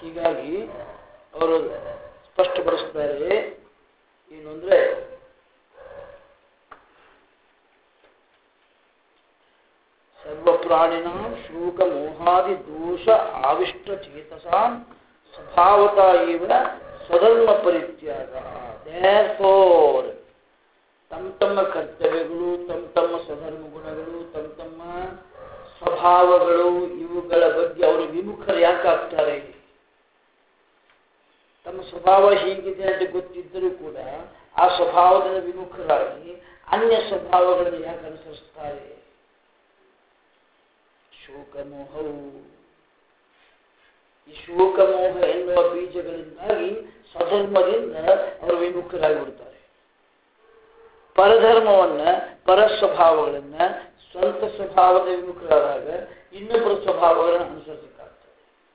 ಹೀಗಾಗಿ ಅವರು ಸ್ಪಷ್ಟಪಡಿಸ್ತಾರೆ ಏನು ಅಂದ್ರೆ ಸರ್ವ ಪ್ರಾಣಿನ ಶೋಕ ಮೋಹಾದಿ ದೋಷ ಆವಿಷ್ಟ ಚೇತಸಾಂ ಸ್ವಭಾವತ ಇವ ಸ್ವಧರ್ಮ ಪರಿತ್ಯಾಗ. ದೇರ್ಫೋರ್ ತಮ್ಮ ತಮ್ಮ ಕರ್ತವ್ಯಗಳು, ತಮ್ಮ ತಮ್ಮ ಸ್ವಧರ್ಮ ಗುಣಗಳು, ತಮ್ಮ ತಮ್ಮ ಸ್ವಭಾವಗಳು, ಇವುಗಳ ಬಗ್ಗೆ ಅವರು ವಿಮುಖರು ಯಾಕಾಗ್ತಾರೆ? ತಮ್ಮ ಸ್ವಭಾವ ಹೀಗಿದೆ ಅಂತ ಗೊತ್ತಿದ್ದರೂ ಕೂಡ ಆ ಸ್ವಭಾವದಿಂದ ವಿಮುಖರಾಗಿ ಅನ್ಯ ಸ್ವಭಾವಗಳನ್ನು ಯಾಕೆ ಅನುಸರಿಸ್ತಾರೆ? ಶೋಕಮೋಹವು, ಈ ಶೋಕಮೋಹ ಎನ್ನುವ ಬೀಜಗಳಿಂದಾಗಿ ಸ್ವಧರ್ಮದಿಂದ ಅವರು ವಿಮುಖರಾಗಿಬಿಡ್ತಾರೆ. ಪರಧರ್ಮವನ್ನ, ಪರ ಸ್ವಭಾವಗಳನ್ನ, ಸ್ವಂತ ಸ್ವಭಾವದ ವಿಮುಖರಾದಾಗ ಇನ್ನೊಬ್ಬರ ಸ್ವಭಾವಗಳನ್ನು ಅನುಸರಿಸಬೇಕಾಗ್ತದೆ.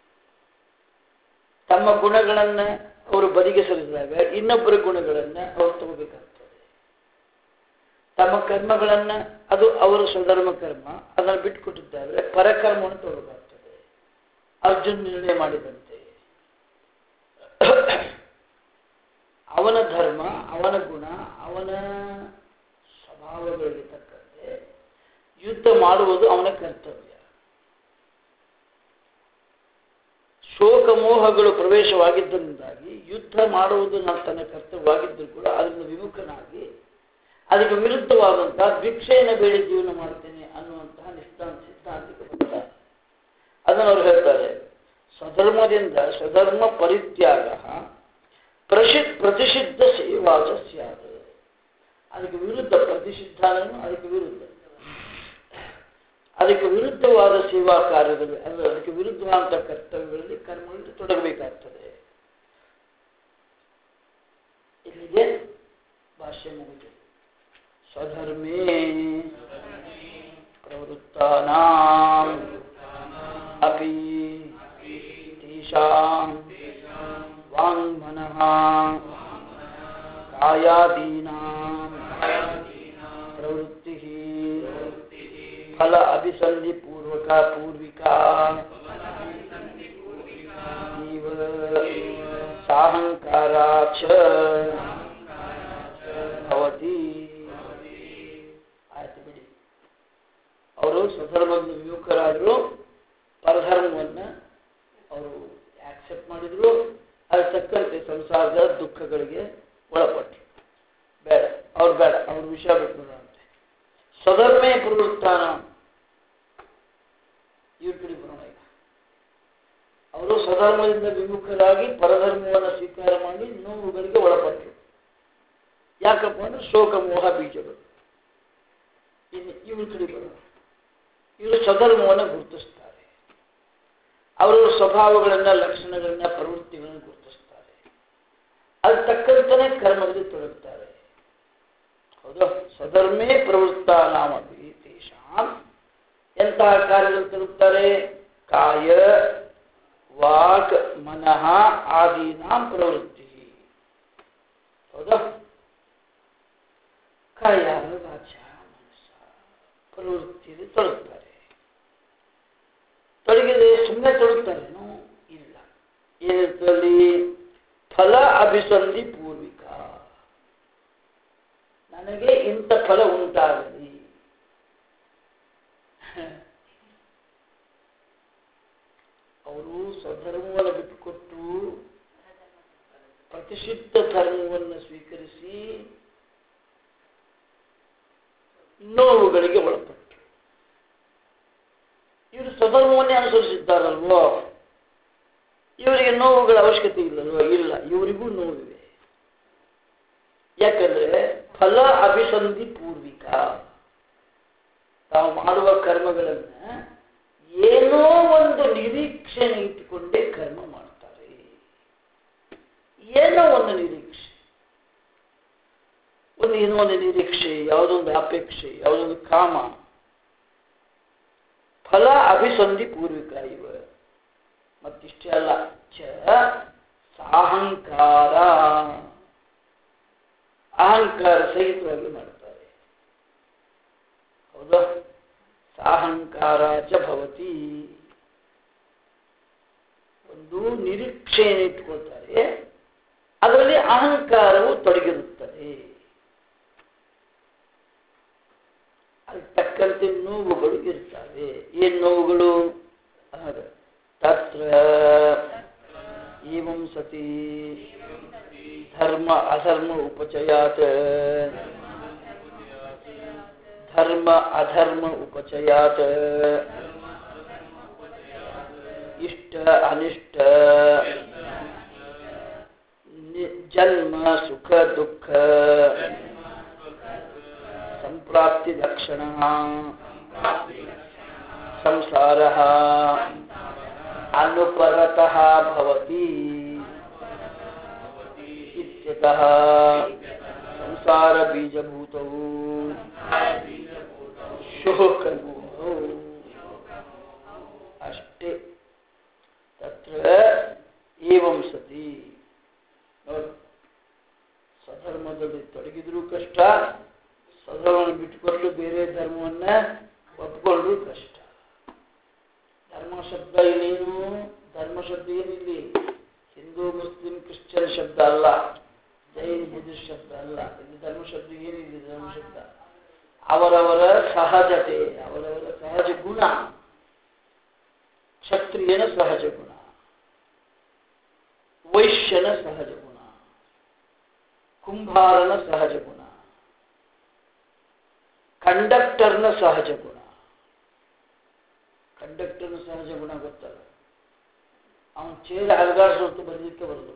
ತಮ್ಮ ಗುಣಗಳನ್ನ ಅವರು ಬದಿಗೆ ಸರಿಸಿದಾಗ ಇನ್ನೊಬ್ಬರ ಗುಣಗಳನ್ನ ಅವರು ತಗೋಬೇಕಾಗ್ತದೆ. ತಮ್ಮ ಕರ್ಮಗಳನ್ನ, ಅದು ಅವರ ಸ್ವಧರ್ಮ ಕರ್ಮ, ಅದನ್ನು ಬಿಟ್ಟುಕೊಟ್ಟಿದ್ದಾರೆ, ಪರಕರ್ಮವನ್ನು ತಗೋಬೇಕಾಗ್ತದೆ. ಅರ್ಜುನ್ ನಿರ್ಣಯ ಮಾಡಿದಂತೆ ಅವನ ಧರ್ಮ, ಅವನ ಗುಣ, ಅವನ ಸ್ವಭಾವಗಳಿಗೆ ತಕ್ಕಂತೆ ಯುದ್ಧ ಮಾಡುವುದು ಅವನ ಕರ್ತವ್ಯ. ಶೋಕಮೋಹಗಳು ಪ್ರವೇಶವಾಗಿದ್ದರಿಂದಾಗಿ ಯುದ್ಧ ಮಾಡುವುದು ತನ್ನ ಕರ್ತವ್ಯವಾಗಿದ್ದರೂ ಕೂಡ ಅದರಿಂದ ವಿಮುಖನಾಗಿ ಅದಕ್ಕೆ ವಿರುದ್ಧವಾದಂತಹ ಭಿಕ್ಷೆಯನ್ನು ಬೇಡಿ ಜೀವನ ಮಾಡ್ತೇನೆ ಅನ್ನುವಂತಹ ಸಿದ್ಧಾಂತಕ್ಕೆ ಬಂದ. ಅದನ್ನು ಅವರು ಹೇಳ್ತಾರೆ, ಸ್ವಧರ್ಮದಿಂದ ಸ್ವಧರ್ಮ ಪರಿತ್ಯಾಗ ಪ್ರತಿಷಿದ್ಧ ಸೇವಾಚ ಸ್ಯಾತ್. ಅದಕ್ಕೆ ವಿರುದ್ಧ ಪ್ರತಿಷಿದ್ಧ, ಅದಕ್ಕೆ ವಿರುದ್ಧವಾದ ಸೇವಾ ಕಾರ್ಯದಲ್ಲಿ, ಅಂದರೆ ಅದಕ್ಕೆ ವಿರುದ್ಧವಾದ ಕರ್ತವ್ಯಗಳಲ್ಲಿ, ಕರ್ಮಗಳಲ್ಲಿ ತೊಡಗಬೇಕಾಗ್ತದೆ. ಇಲ್ಲಿಗೆ ಭಾಷ್ಯ ಮುಗಿದು. ಸ್ವಧರ್ಮೇ ಪ್ರವೃತ್ತಾನಾಂ ಅಪಿ ತೇಷಾಂ ವಾಂಗ್ಮನಃ ಕಾಯಾದೀನಾಂ ಪ್ರವೃತ್ತಿ ಫಲ ಅಭಿಸಂಧಿ ಪೂರ್ವಿಕಾ ಇವ ಸಾಹಂಕಾರಾಚ ಭವತಿ. ಆಯ್ತು ಬಿಡಿ. ಅವರು ಸ್ವಧರ್ಮದಿಂದ ವಿಮುಖರಾದರು, ಪರಧರ್ಮವನ್ನು ಅವರು ಆಕ್ಸೆಪ್ಟ್ ಮಾಡಿದ್ರು, ಅದು ತಕ್ಕಂತೆ ಸಂಸಾರದ ದುಃಖಗಳಿಗೆ ಒಳಪಟ್ಟರು. ಬೇಡ, ಅವ್ರು ಬೇಡ, ಅವ್ರ ವಿಷಯ ಬಿಟ್ಟು ಅಂತೆ. ಸ್ವಧರ್ಮೇ ಪ್ರವೃತ್ತಾನ, ಇವ್ರ ಕಡೆ ಬರೋಣ. ಈಗ ಅವರು ಸ್ವಧರ್ಮದಿಂದ ವಿಮುಖರಾಗಿ ಪರಧರ್ಮವನ್ನು ಸ್ವೀಕಾರ ಮಾಡಿ ನೋವುಗಳಿಗೆ ಒಳಪಟ್ಟರು. ಯಾಕಪ್ಪ ಅಂದ್ರೆ ಶೋಕ ಮೋಹ ಬೀಜಗಳು. ಇನ್ನು ಇವ್ರ ಕಡೆ ಬರೋಣ. ಇವರು ಸ್ವಧರ್ಮವನ್ನು ಗುರುತಿಸ್ತಾರೆ. ಅವರ ಸ್ವಭಾವಗಳನ್ನ, ಲಕ್ಷಣಗಳನ್ನ, ಪ್ರವೃತ್ತಿಗಳನ್ನು ಗುರುತಿಸ್ತಾರೆ. ಅದು ತಕ್ಕಂತನೇ ಕರ್ಮದಲ್ಲಿ ತೊಡಗುತ್ತಾರೆ. ಹೌದು. ಸ್ವಧರ್ಮೇ ಪ್ರವೃತ್ತಾನಾಮಪಿ ತೇಷಾಂ, ಎಂತಹ ಕಾರ್ಯಗಳು ತೊಡಗುತ್ತಾರೆ? ಕಾಯ ವಾಕ್ ಮನಃ ಆದೀನಾಂ ಪ್ರವೃತ್ತಿ. ಹೌದಾ? ಕಾಯ ವಾಚ ಮನಸ್ಸ ಪ್ರವೃತ್ತಿಯಲ್ಲಿ ತೊಡಗುತ್ತಾರೆ. ತೊಡಗಿದೆ ಸುಮ್ಮನೆ ತೊಡಗುತ್ತಾರೇನು? ಇಲ್ಲ. ಏನಿರ್ತಲ್ಲಿ? ಫಲ ಅಭಿಸಂಧಿ ಪೂರ್ವಿಕ. ನನಗೆ ಇಂಥ ಫಲ ಉಂಟಾಗಲಿ, ಅವರು ಸ್ವಧರ್ಮವನ್ನು ಬಿಟ್ಟುಕೊಟ್ಟು ಪ್ರತಿಷಿದ್ಧ ಧರ್ಮವನ್ನು ಸ್ವೀಕರಿಸಿ ನೋವುಗಳಿಗೆ ಒಳಪಟ್ಟರು. ಇವರು ಸ್ವಧರ್ಮವನ್ನೇ ಅನುಸರಿಸಿದ್ದಾರಲ್ವೋ, ಇವರಿಗೆ ನೋವುಗಳ ಅವಶ್ಯಕತೆ ಇಲ್ಲಲ್ವ? ಇಲ್ಲ, ಇವರಿಗೂ ನೋವಿವೆ. ಯಾಕಂದ್ರೆ ಫಲ ಅಭಿಸಂಧಿ ಪೂರ್ವಿಕ. ತಾವು ಮಾಡುವ ಕರ್ಮಗಳನ್ನ ಏನೋ ಒಂದು ನಿರೀಕ್ಷೆಯನ್ನು ಇಟ್ಟುಕೊಂಡೇ ಕರ್ಮ ಮಾಡ್ತಾರೆ. ಏನೋ ಒಂದು ನಿರೀಕ್ಷೆ, ಏನೋ ಒಂದು ನಿರೀಕ್ಷೆ, ಯಾವುದೊಂದು ಅಪೇಕ್ಷೆ, ಯಾವುದೊಂದು ಕಾಮ. ಫಲ ಅಭಿಸಂಧಿ ಪೂರ್ವಿಕ ಇವ. ಮತ್ತಿಷ್ಟೇ ಅಲ್ಲ, ಸಾಹಂಕಾರ, ಅಹಂಕಾರ ಸಹಿತವಾಗಿ ಮಾಡ್ತಾರೆ. ಹೌದಾ? ಸಾಹಂಕಾರ ಚ ಭವತಿ. ಒಂದು ನಿರೀಕ್ಷೆಯನ್ನು ಇಟ್ಕೊಳ್ತಾರೆ, ಅದರಲ್ಲಿ ಅಹಂಕಾರವು ತೊಡಗಿರುತ್ತದೆ. ಅದಕ್ಕೆ ತಕ್ಕಂತೆ ನೋವುಗಳು ಇರ್ತವೆ. ಏನು ನೋವುಗಳು? ತತ್ರ ಏವಂ ಸತಿ ಧರ್ಮ ಅಧರ್ಮ ಉಪಚಯಾತ್ ಧರ್ಮ ಅಧರ್ಮ ಉಪಚಯಾತ್ ಇಷ್ಟ ಅನಿಷ್ಟ ಜನ್ಮ ಸುಖ ದುಃಖ ಸಂಪ್ರಾಪ್ತಿ ಲಕ್ಷಣ ಸಂಸಾರಃ ಅನುಪರತಃ ಭವತಿ ಇತ್ಯತಃ ಸಂಸಾರ ಬೀಜಭೂತವು ಶೋಕಮೋಹೌ. ಅಷ್ಟೇ. ತತ್ರ ಏವಂ ಸತಿ. ನೋಡಿ, ಸಧರ್ಮದಲ್ಲಿ ತೊಡಗಿದ್ರೂ ಕಷ್ಟ, ಸಧರ್ಮವನ್ನು ಬಿಟ್ಟುಕೊಂಡು ಬೇರೆ ಧರ್ಮವನ್ನ ಒಪ್ಪಿಕೊಂಡ್ರೂ ಕಷ್ಟ. ಧರ್ಮ ಶಬ್ದ ಏನೇನು? ಧರ್ಮ ಶಬ್ದ ಏನಿಲ್ಲಿ ಹಿಂದೂ ಮುಸ್ಲಿಂ ಕ್ರಿಶ್ಚಿಯನ್ ಶಬ್ದ ಅಲ್ಲ, ಜೈನ್ ಬುದ್ಧಿಸ್ಟ್ ಶಬ್ದ ಅಲ್ಲ. ಇದು ಧರ್ಮ ಶಬ್ದ ಏನಿದೆ? ಧರ್ಮ ಶಬ್ದ ಅವರವರ ಸಹಜತೆ, ಅವರವರ ಸಹಜ ಗುಣ. ಕ್ಷತ್ರಿಯನ ಸಹಜ ಗುಣ, ವೈಶ್ಯನ ಸಹಜ ಗುಣ, ಕುಂಭಾರನ ಸಹಜ ಗುಣ, ಕಂಡಕ್ಟರ್ನ ಸಹಜ ಗುಣ. ಕಂಡಕ್ಟರ್ನ ಸಹಜ ಗುಣ ಗೊತ್ತಲ್ಲ, ಅವನು ಚೇರ ಅಲಗಾಡಿಸೋತ್ತು ಬರಲಿಕ್ಕೆ ಬರೋದಿಲ್ಲ.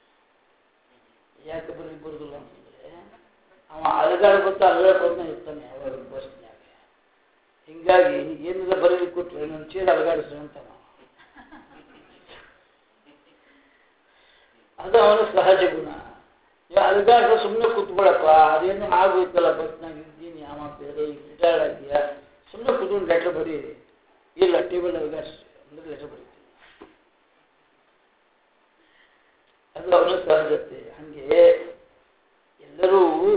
ಯಾಕೆ ಬರಲಿಕ್ಕೆ ಬರೋದಿಲ್ಲ ಅಂತಂದ್ರೆ ಅವ ಅಲಗಾಡ ಗೊತ್ತಾ ಅಲಗಾಡ್ಕೊಂಡ ಇರ್ತಾನೆ ಅವಾಗ ಬಸ್ನ್ಯಾಗ. ಹಿಂಗಾಗಿ ಏನಿಲ್ಲ ಬರಲಿಕ್ಕೆ ಕೊಟ್ಟರೆ ನನ್ನ ಚೇರ ಅಲಗಾಡಿಸು ಅಂತ ಅದು ಅವನ ಸಹಜ ಗುಣ. ಅಲಗಾಡಿಸ ಸುಮ್ಮನೆ ಕೂತ್ಕೊಳ್ಳಪ್ಪ, ಅದೇನು ಆಗೋಯ್ತಲ್ಲ ಬಸ್ನಾಗ ಇದ್ದೀನಿ, ಅವ ಬೇರೆ ಈಗ ರಿಟೈರ್ಡ್ ಆಗಿದೆಯಾ, ಸುಮ್ಮನೆ ಕೂತ್ಕೊಂಡು ಲೆಟರ್ ಬರೀರಿ. ಇಲ್ಲ, ಟೇಬಲ್ ಅಲಗಾಡಿಸಿ ಅಂದ್ರೆ ಲೆಟರ್ ಬರೀತೀನಿ. ಅದು ಅವನ ಸಹಜತೆ. ಹಾಗೆ ಎಲ್ಲರೂ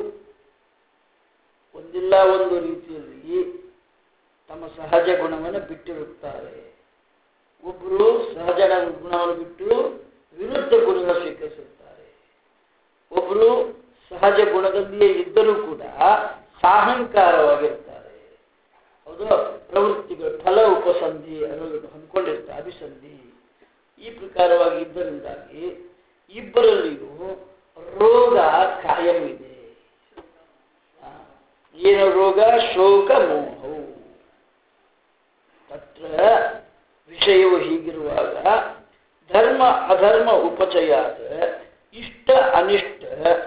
ಒಂದಿಲ್ಲ ಒಂದು ರೀತಿಯಲ್ಲಿ ತಮ್ಮ ಸಹಜ ಗುಣವನ್ನು ಬಿಟ್ಟಿರುತ್ತಾರೆ. ಒಬ್ಬರು ಸಹಜ ಗುಣವನ್ನು ಬಿಟ್ಟು ವಿರುದ್ಧ ಗುಣವನ್ನು ಸ್ವೀಕರಿಸುತ್ತಾರೆ. ಒಬ್ಬರು ಸಹಜ ಗುಣದಲ್ಲಿಯೇ ಇದ್ದರೂ ಕೂಡ ಸಾಹಂಕಾರವಾಗಿರ್ತಾರೆ. ಹೌದು, ಪ್ರವೃತ್ತಿಗಳು ಫಲ ಉಪಸಂಧಿ ಅನ್ನೋದನ್ನು ಹೊಂದ್ಕೊಂಡಿರ್ತಾರೆ, ಅಭಿಸಂಧಿ. ಈ ಪ್ರಕಾರವಾಗಿ ಇದ್ದರಿಂದಾಗಿ ಇಬ್ಬರಲ್ಲಿಯೂ ರೋಗ ಕಾಯಂ ಇದೆ. ಏನು ರೋಗ? ಶೋಕ ಮೋಹವು. ತತ್ರ ವಿಷಯವು ಹೀಗಿರುವಾಗ ಧರ್ಮ ಅಧರ್ಮ ಉಪಚಯಾದ ಇಷ್ಟ ಅನಿಷ್ಟ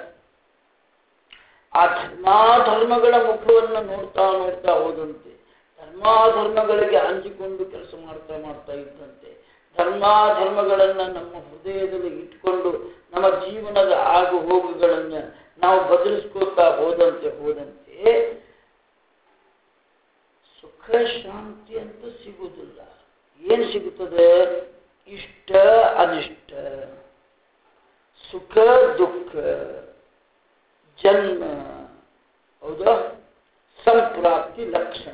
ಆ ಧರ್ಮಾಧರ್ಮಗಳ ಮುಖವನ್ನು ನೋಡ್ತಾ ನೋಡ್ತಾ ಹೋದಂತೆ, ಧರ್ಮಾಧರ್ಮಗಳಿಗೆ ಅಂಜಿಕೊಂಡು ಕೆಲಸ ಮಾಡ್ತಾ ಮಾಡ್ತಾ ಇದ್ದಂತೆ, ಧರ್ಮಾಧರ್ಮಗಳನ್ನು ನಮ್ಮ ಹೃದಯದಲ್ಲಿ ಇಟ್ಕೊಂಡು ನಮ್ಮ ಜೀವನದ ಆಗು ಹೋಗುಗಳನ್ನು ನಾವು ಬದಲಿಸ್ಕೊಳ್ತಾ ಹೋದಂತೆ ಸುಖ ಶಾಂತಿ ಅಂತ ಸಿಗುವುದಿಲ್ಲ. ಏನು ಸಿಗುತ್ತದೆ? ಇಷ್ಟ ಅನಿಷ್ಟ, ಸುಖ ದುಃಖ, ಜನ್ಮ, ಹೌದಾ, ಸಂಪ್ರಾಪ್ತಿ ಲಕ್ಷಣ.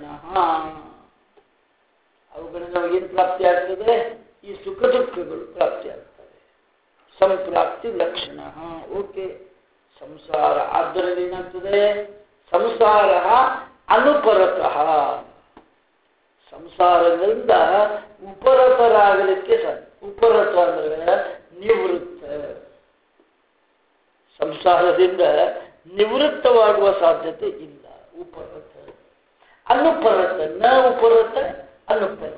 ಅವುಗಳಿಂದ ನಮಗೇನು ಪ್ರಾಪ್ತಿ ಆಗ್ತದೆ? ಈ ಸುಖ ದುಃಖಗಳು ಪ್ರಾಪ್ತಿ ಆಗ್ತವೆ. ಸಂಪ್ರಾಪ್ತಿ ಲಕ್ಷಣ. ಓಕೆ. ಸಂಸಾರ ಆದ್ದರಿಂದ ಏನಾಗ್ತದೆ? ಸಂಸಾರ ಅನುಪರತಃ. ಸಂಸಾರದಿಂದ ಉಪರತರಾಗಲಿಕ್ಕೆ ಸಾಧ್ಯ. ಉಪರತ ಅಂದ್ರೆ ನಿವೃತ್ತ. ಸಂಸಾರದಿಂದ ನಿವೃತ್ತವಾಗುವ ಸಾಧ್ಯತೆ ಇಲ್ಲ. ಉಪರತ ಅನುಪರತ. ನ ಉಪರತ ಅನುಪರತ.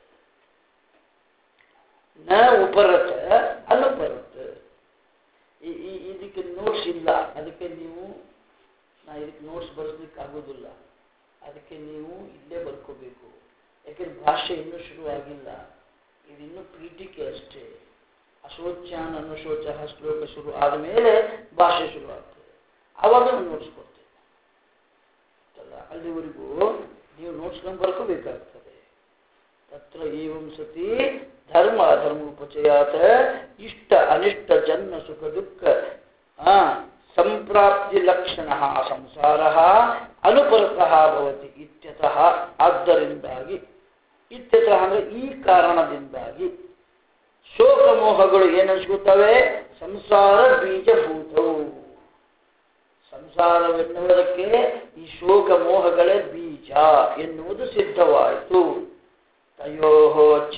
ನ ಉಪರತ ಅನುಪರತ. ಇದಕ್ಕೆ ನೋಟ್ಸ್ ಇಲ್ಲ, ಅದಕ್ಕೆ ನೀವು ಇದಕ್ಕೆ ನೋಟ್ಸ್ ಬರೆಸ್ಲಿಕ್ಕೆ ಆಗೋದಿಲ್ಲ. ಅದಕ್ಕೆ ನೀವು ಇಲ್ಲೇ ಬರ್ಕೋಬೇಕು. ಯಾಕೆಂದ್ರೆ ಭಾಷೆ ಇನ್ನೂ ಶುರುವಾಗಿಲ್ಲ, ಇದು ಇನ್ನೂ ಪೀಠಿಕೆ ಅಷ್ಟೇ. ಅಶೋಚ್ಯಾನ್ ಅನುಶೋಚ ಶ್ಲೋಕ ಶುರು ಆದಮೇಲೆ ಭಾಷೆ ಶುರು ಆಗ್ತದೆ. ಆವಾಗ ನಾನು ನೋಟ್ಸ್ ಕೊಡ್ತೇನೆ. ಅಲ್ಲಿವರೆಗೂ ನೀವು ನೋಟ್ಸ್ಗಳನ್ನು ಬರ್ಕೋಬೇಕಾಗ್ತದೆ. ತತ್ರ ಏವಂ ಸತಿ ಧರ್ಮ ಅಧರ್ಮ ಉಪಚಯಾತ ಇಷ್ಟ ಅನಿಷ್ಟ ಜನ್ಮ ಸುಖ ದುಃಖ ಸಂಪ್ರಾಪ್ತಿ ಲಕ್ಷಣ ಸಂಸಾರ ಅನುಪರತಃ ಭವತಿ ಇತ್ಯತಃ. ಆದ್ದರಿಂದಾಗಿ, ಇತ್ಯತಃ ಅಂದರೆ ಈ ಕಾರಣದಿಂದಾಗಿ ಶೋಕ ಮೋಹಗಳು ಏನನ್ಸ್ಕೊತವೆ? ಸಂಸಾರ ಬೀಜಭೂತವು. ಸಂಸಾರವೆನ್ನುವುದಕ್ಕೆ ಈ ಶೋಕ ಮೋಹಗಳೇ ಬೀಜ ಎನ್ನುವುದು ಸಿದ್ಧವಾಯಿತು. ತಯೋಹೋ ಚ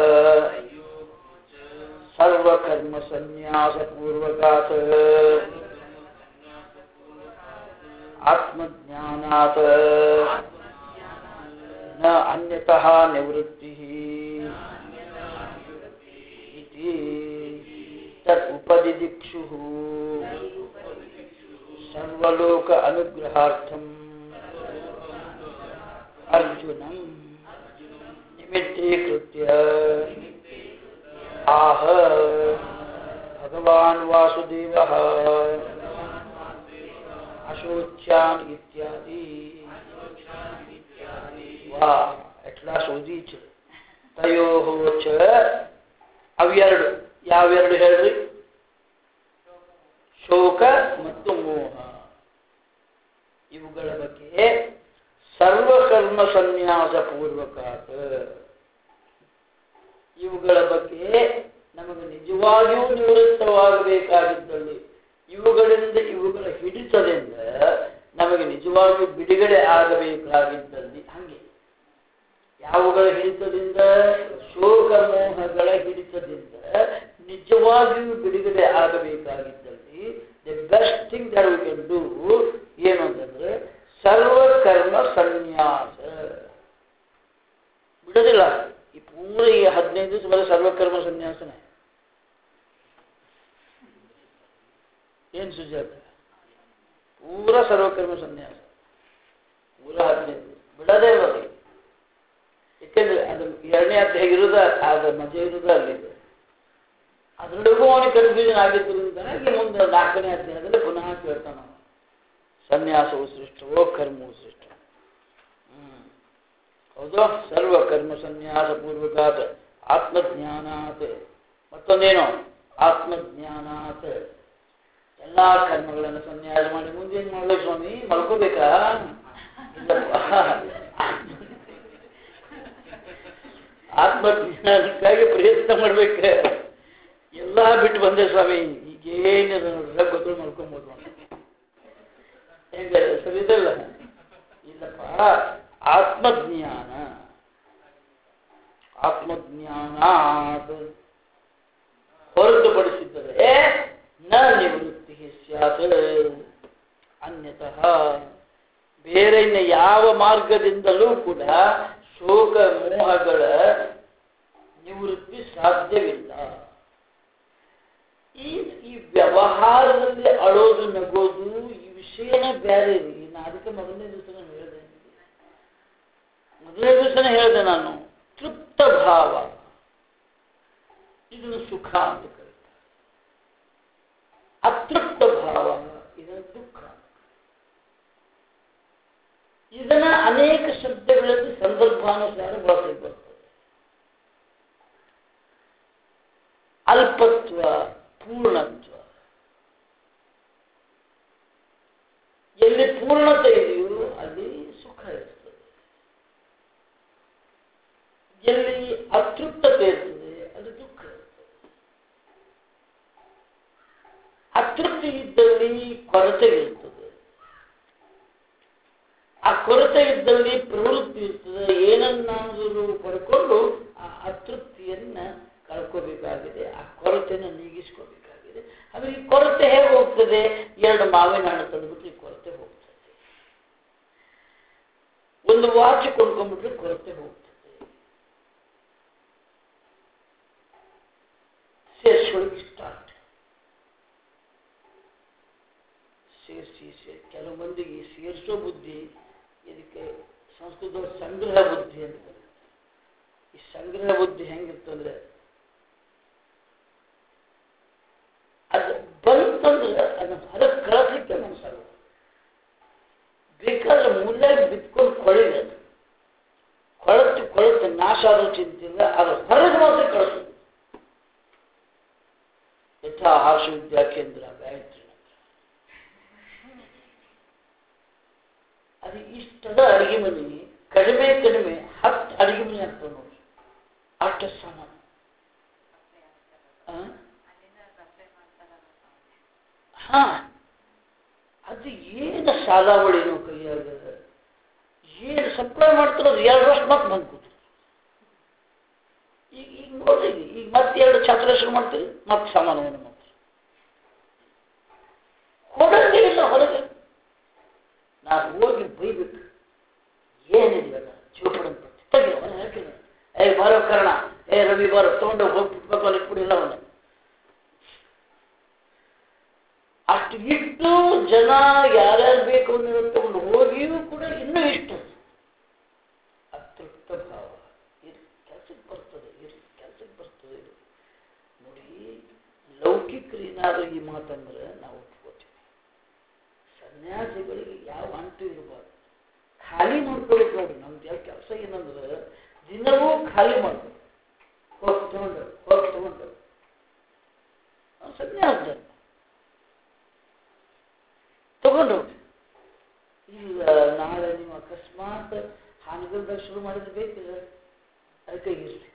ಸರ್ವಕರ್ಮ ಸನ್ಯಾಸ ಪೂರ್ವಕಾತ್ ಆತ್ಮಜ್ಞಾನಾತ್ ನ ಅನ್ಯತಃ ನಿವೃತ್ತಿ ಇತಿ ತತ್ ಉಪದಿದಿಕ್ಷುಃ ಸರ್ವಲೋಕ ಅನುಗ್ರಹಾರ್ಥಂ ಅರ್ಜುನಂ ನಿಮಿತ್ತೀಕೃತ್ಯ ಆಹ ಭಗವಾನ್ ವಾಸುದೇವಃ ಅಶೋಚ್ಯಾನ್ ಇತ್ಯಾದಿ. ವಾ ಎಟ್ಲಾ ಸೋದೀಚ. ತಯೋಹೋ ಚ ಅವೆರಡು ಯಾವೆರಡು ಹೇಳ್ರಿ? ಶೋಕ ಮತ್ತು ಮೋಹ. ಇವುಗಳ ಬಗ್ಗೆ ಸರ್ವಕರ್ಮ ಸನ್ಯಾಸ ಪೂರ್ವಕಾತ್, ಇವುಗಳ ಬಗ್ಗೆ ನಮಗೆ ನಿಜವಾಗಿಯೂ ನಿವೃತ್ತವಾಗಬೇಕಾಗಿದ್ದಲ್ಲಿ, ಇವುಗಳಿಂದ ಇವುಗಳ ಹಿಡಿತದಿಂದ ನಮಗೆ ನಿಜವಾಗಿಯೂ ಬಿಡುಗಡೆ ಆಗಬೇಕಾಗಿದ್ದಲ್ಲಿ, ಹಂಗೆ ಯಾವುಗಳ ಹಿಡಿತದಿಂದ? ಶೋಕ ಮೋಹಗಳ ಹಿಡಿತದಿಂದ ನಿಜವಾಗಿಯೂ ಬಿಡುಗಡೆ ಆಗಬೇಕಾಗಿದ್ದಲ್ಲಿ the best thing that we can do ಏನು ಅಂತಂದ್ರೆ ಸರ್ವಕರ್ಮ ಸನ್ಯಾಸ. ಬಿಡೋದಿಲ್ಲ. ಈ ಪೂರ ಈ 15 ದಿವಸ ಬರೋ ಸರ್ವಕರ್ಮ ಸನ್ಯಾಸನೇ. ಏನ್ ಸುಜಾತ? ಪೂರ ಸರ್ವಕರ್ಮ ಸನ್ಯಾಸ ಪೂರ 15 ಬಿಡೋದೇ ಇರೋದು. ಯಾಕೆಂದ್ರೆ ಅದು 2ನೇ ಅಧ್ಯಾಯ ಇರುದ ಅದ ಮಜೆ ಇರುದ ಅಲ್ಲಿದೆ. ಅದರೊಳಗೂ ಅವನಿಗೆ ಕನ್ಫ್ಯೂಷನ್ ಆಗಿದ್ದರಿಂದ ಮುಂದೆ 4ನೇ ಅಧ್ಯಾಯದಲ್ಲಿ ಪುನಃ ಕೇಳ್ತಾನ, ಸನ್ಯಾಸವು ಶ್ರೇಷ್ಠವೋ ಕರ್ಮವು ಶ್ರೇಷ್ಠ? ಹೌದು. ಸರ್ವಕರ್ಮ ಸನ್ಯಾಸ ಪೂರ್ವಕಾತ್ ಆತ್ಮಜ್ಞಾನಾತ್. ಮತ್ತೊಂದೇನು? ಆತ್ಮಜ್ಞಾನಾತ್. ಎಲ್ಲಾ ಕರ್ಮಗಳನ್ನು ಸನ್ಯಾಸ ಮಾಡಿ ಮುಂದೇನು ಮಾಡ್ಬೇಕು ಸ್ವಾಮಿ? ಮಲ್ಕೋಬೇಕಾ? ಇಲ್ಲಪ್ಪ, ಆತ್ಮಜ್ಞಾನಕ್ಕಾಗಿ ಪ್ರಯತ್ನ ಮಾಡ್ಬೇಕ. ಎಲ್ಲ ಬಿಟ್ಟು ಬಂದೆ ಸ್ವಾಮಿ, ಈಗೇನಿದೆ ನೋಡ್ರಿ, ಗೊತ್ತು ಮಲ್ಕೊಂಬೋದು. ಹೆಂಗ ಸರಿ ಇದಲ್ಲ? ಇಲ್ಲಪ್ಪ, ಆತ್ಮಜ್ಞಾನ. ಆತ್ಮಜ್ಞಾನಾತ್ ಹೊರತುಪಡಿಸಿದರೆ ನ ನಿವೃತ್ತಿ ಸ್ಯಾತ್. ಅನ್ಯತಃ ಬೇರೆ ಇನ್ನು ಯಾವ ಮಾರ್ಗದಿಂದಲೂ ಕೂಡ ಶೋಕ ಮೋಹಗಳ ನಿವೃತ್ತಿ ಸಾಧ್ಯವಿಲ್ಲ. ಈ ವ್ಯವಹಾರದಲ್ಲಿ ಅಳೋದು ನಗೋದು ಈ ವಿಷಯನೇ ಬೇರೆ ರೀ. ನಾನು ಅದಕ್ಕೆ ಮೊದಲನೇ ದಿವಸನೇ ಹೇಳಿದೆ ನಾನು ತೃಪ್ತ ಭಾವ, ಇದನ್ನು ಸುಖ ಅಂತ ಕರೀತಾರೆ. ಅತೃಪ್ತ ಭಾವ ಇದನ್ನು ದುಃಖ. ಇದನ್ನ ಅನೇಕ ಶಬ್ದಗಳಲ್ಲಿ ಸಂದರ್ಭಾನುಸಾರ ಬಳಸಲಿಕ್ಕೆ ಬರ್ತದೆ. ಅಲ್ಪತ್ವ, ಪೂರ್ಣತ್ವ. ಎಲ್ಲಿ ಪೂರ್ಣತೆ ಇದೆಯೋ ಅಲ್ಲಿ ಸುಖ ಇರ್ತದೆ. ಎಲ್ಲಿ ಅತೃಪ್ತತೆ ಇರ್ತದೆ ಅಲ್ಲಿ ದುಃಖ ಇರ್ತದೆ. ಅತೃಪ್ತಿ ಇದ್ದಲ್ಲಿ ಕೊರತೆ ಇರ್ತದೆ. ಆ ಕೊರತೆ ಇದ್ದಲ್ಲಿ ಪ್ರವೃತ್ತಿ ಇರ್ತದೆ. ಏನನ್ನಾದರೂ ಪಡ್ಕೊಂಡು ಆ ಅತೃಪ್ತಿಯನ್ನ ಕಳ್ಕೋಬೇಕಾಗಿದೆ, ಆ ಕೊರತೆಯನ್ನು ನೀಗಿಸ್ಕೋಬೇಕಾಗಿದೆ. ಆದ್ರೆ ಈ ಕೊರತೆ ಹೇಗೆ ಹೋಗ್ತದೆ? 2 ಮಾವಿನ ಹಣ್ಣು ತಂದುಬಿಟ್ರೆ ಈ ಕೊರತೆ ಹೋಗ್ತದೆ. ಒಂದು ವಾಚ್ ಕೊಂಡ್ಕೊಂಡ್ಬಿಟ್ರೆ ಕೊರತೆ ಹೋಗ್ತದೆ. ಸೇರಿಸ್ಕೊಳ್ಳಿಕ್ಕೆ ಸ್ಟಾರ್ಟ್. ಸೇರಿಸಿ ಕೆಲವು ಮಂದಿಗೆ ಸೇರಿಸೋ ಬುದ್ಧಿ, ಇದಕ್ಕೆ ಸಂಸ್ಕೃತ ಸಂಗ್ರಹ ಬುದ್ಧಿ ಅಂತ ಕರೀತಾರೆ. ಈ ಸಂಗ್ರಹ ಬುದ್ಧಿ ಹೆಂಗಿರ್ತಂದ್ರೆ ಅದು ಬಂತಂದ್ರೆ ಅದನ್ನ ಹೊರಗೆ ಕಳಿಸ್ಲಿಕ್ಕೆ ಮನಸ್ಸಾಗುತ್ತೆ. ಬೇಕಾದ್ರೆ ಮುಲ್ಲಾಗಿ ಬಿತ್ಕೊಂಡು ಕೊಳಿದೆ, ಕೊಳತು ನಾಶ ಆದ್ರೂ ಚಿಂತಿಲ್ಲ, ಅದ್ರ ಹೊರಗೆ ಮಾತ್ರ ಕಳಿಸೋದು. ಯಥಾ ಆರ್ಷ ವಿದ್ಯಾ ಕೇಂದ್ರ ಗಾಯತ್ರಿ ನಗರ, ಅದು ಇಷ್ಟದ ಅಡಿಗೆ ಮನೆ ಕಡಿಮೆ 10 ಅಡಿಗೆ ಮನೆ ಆಗ್ತವೆ ನೋಡಿ, ಅಷ್ಟು ಸಮಾನ. ಹಾ, ಅದು ಏನು ಸಾಲಾವಳಿನೋ ಕೈಯಾಗ ಏನು ಸಪ್ಲೈ ಮಾಡ್ತಾರೋ 2 ವರ್ಷ ಮತ್ತೆ ಬಂದು ಕೂತು. ಈಗ ನೋಡ್ರಿ, ಈಗ ಮತ್ತೆ 2 ಛಾತ್ರ ಶುರು ಮಾಡ್ತೀರಿ, ಮತ್ತೆ ಸಾಮಾನ್ಯವನ್ನು ಮಾಡ್ತೀರಿ. ಕೊಡಂಗೇ ಇಲ್ಲ ಹೊರಗೆ. ನಾನು ಹೋಗಿ ಬೈಬೇಕು, ಏನಿಲ್ಲ ಜೋಪಡಂತ ತೆಗಿ ಅವನ ಹಾಕಿಲ್ಲ. ಬಾರೋ ಕರ್ಣ, ರವಿ ಬಾರೋ ತಗೊಂಡು ಹೋಗ್ಬಿಟ್ಬೇಕು ಇಟ್ಬಿಡಿಲ್ಲ ಅವನ. ಅಷ್ಟು ಇಟ್ಟು ಜನ ಯಾರ್ಯಾರು ಬೇಕು ಅನ್ನೋ ತಗೊಂಡು ಹೋಗಿಯೂ ಕೂಡ ಇನ್ನೂ ಇಷ್ಟು ಅತೃಪ್ತ ಭಾವ. ಕೆಲಸಕ್ಕೆ ಬರ್ತದೆ, ಕೆಲಸಕ್ಕೆ ಬರ್ತದೆ. ನೋಡಿ, ಲೌಕಿಕರೇನಾದ್ರೂ ಈ ಮಾತಂದ್ರೆ ನಾವು ಒಪ್ಕೋತೀವಿ. ಸನ್ಯಾಸಿಗಳಿಗೆ ಯಾವ ಅಂಟು ಇರಬಾರ್ದು, ಖಾಲಿ ಮಾಡ್ಕೊಳ್ಬೇಕು. ನೋಡಿ, ನಮ್ದು ಯಾವ ಕೆಲಸ ಏನಂದ್ರೆ ದಿನವೂ ಖಾಲಿ ಮಾಡ್ಬೇಕು. ಹೋಗಿ ತಗೊಂಡು ಸನ್ಯಾಸ ತಗೊಂಡು ಇಲ್ಲ. ನಾಳೆ ನೀವು ಅಕಸ್ಮಾತ್ ಹಾನಗಲ್ದಾಗ ಶುರು ಮಾಡಿದ್ರೆ ಬೇಕಿಲ್ಲ, ಅದಕ್ಕೆ ಇರಲಿ.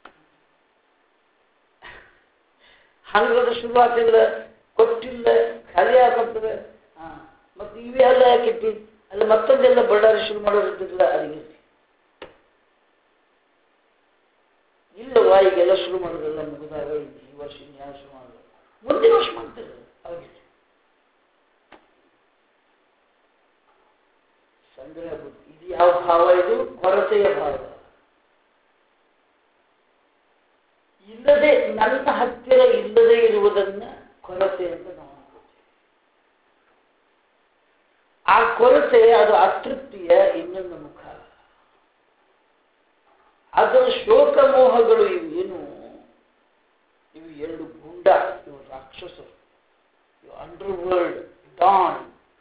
ಹಾನಗಲ್ದಾಗ ಶುರು ಆಗ್ತಿದ್ರೆ ಕೊಟ್ಟಿಲ್ಲ, ಖಾಲಿ ಆಗ್ತದೆ. ಮತ್ತೆ ಇವೇ ಎಲ್ಲ ಯಾಕಿಟ್ಟಿ ಅಲ್ಲಿ ಮತ್ತೊಂದೆಲ್ಲ ಬಳ್ಳಾರಿ ಶುರು ಮಾಡೋದಿಲ್ಲ, ಅದಿರಲಿ. ಇಲ್ಲವಾ ಈಗೆಲ್ಲ ಶುರು ಮಾಡೋದೆಲ್ಲ ಮುಗಿದಾಗ ಈ ವರ್ಷ ಇನ್ಯಾವ ಶುರು ಮಾಡೋದು, ಮುಂದಿನ ವರ್ಷ ಮಾಡ್ತಿದ್ರು ಅವಾಗಿಲ್ಲ. ಸಂಗ್ರಹ ಬುದ್ಧಿ. ಇದು ಯಾವ ಭಾವ? ಇದು ಕೊರತೆಯ ಭಾವ. ಇಲ್ಲದೆ, ನನ್ನ ಹತ್ತಿರ ಇಲ್ಲದೆ ಇರುವುದನ್ನ ಕೊರತೆ ಅಂತ ನಾವು ಅನ್ಕೋತೀವಿ. ಆ ಕೊರತೆ ಅದು ಅತೃಪ್ತಿಯ ಇನ್ನೊಂದು ಮುಖ. ಅದರ ಶೋಕ ಮೋಹಗಳು ಇವೇನು, ಇವು 2 ಗುಂಡ, ಇವು ರಾಕ್ಷಸರು, ಇವು ಅಂಡರ್ವರ್ಲ್ಡ್ ಡಾನ್.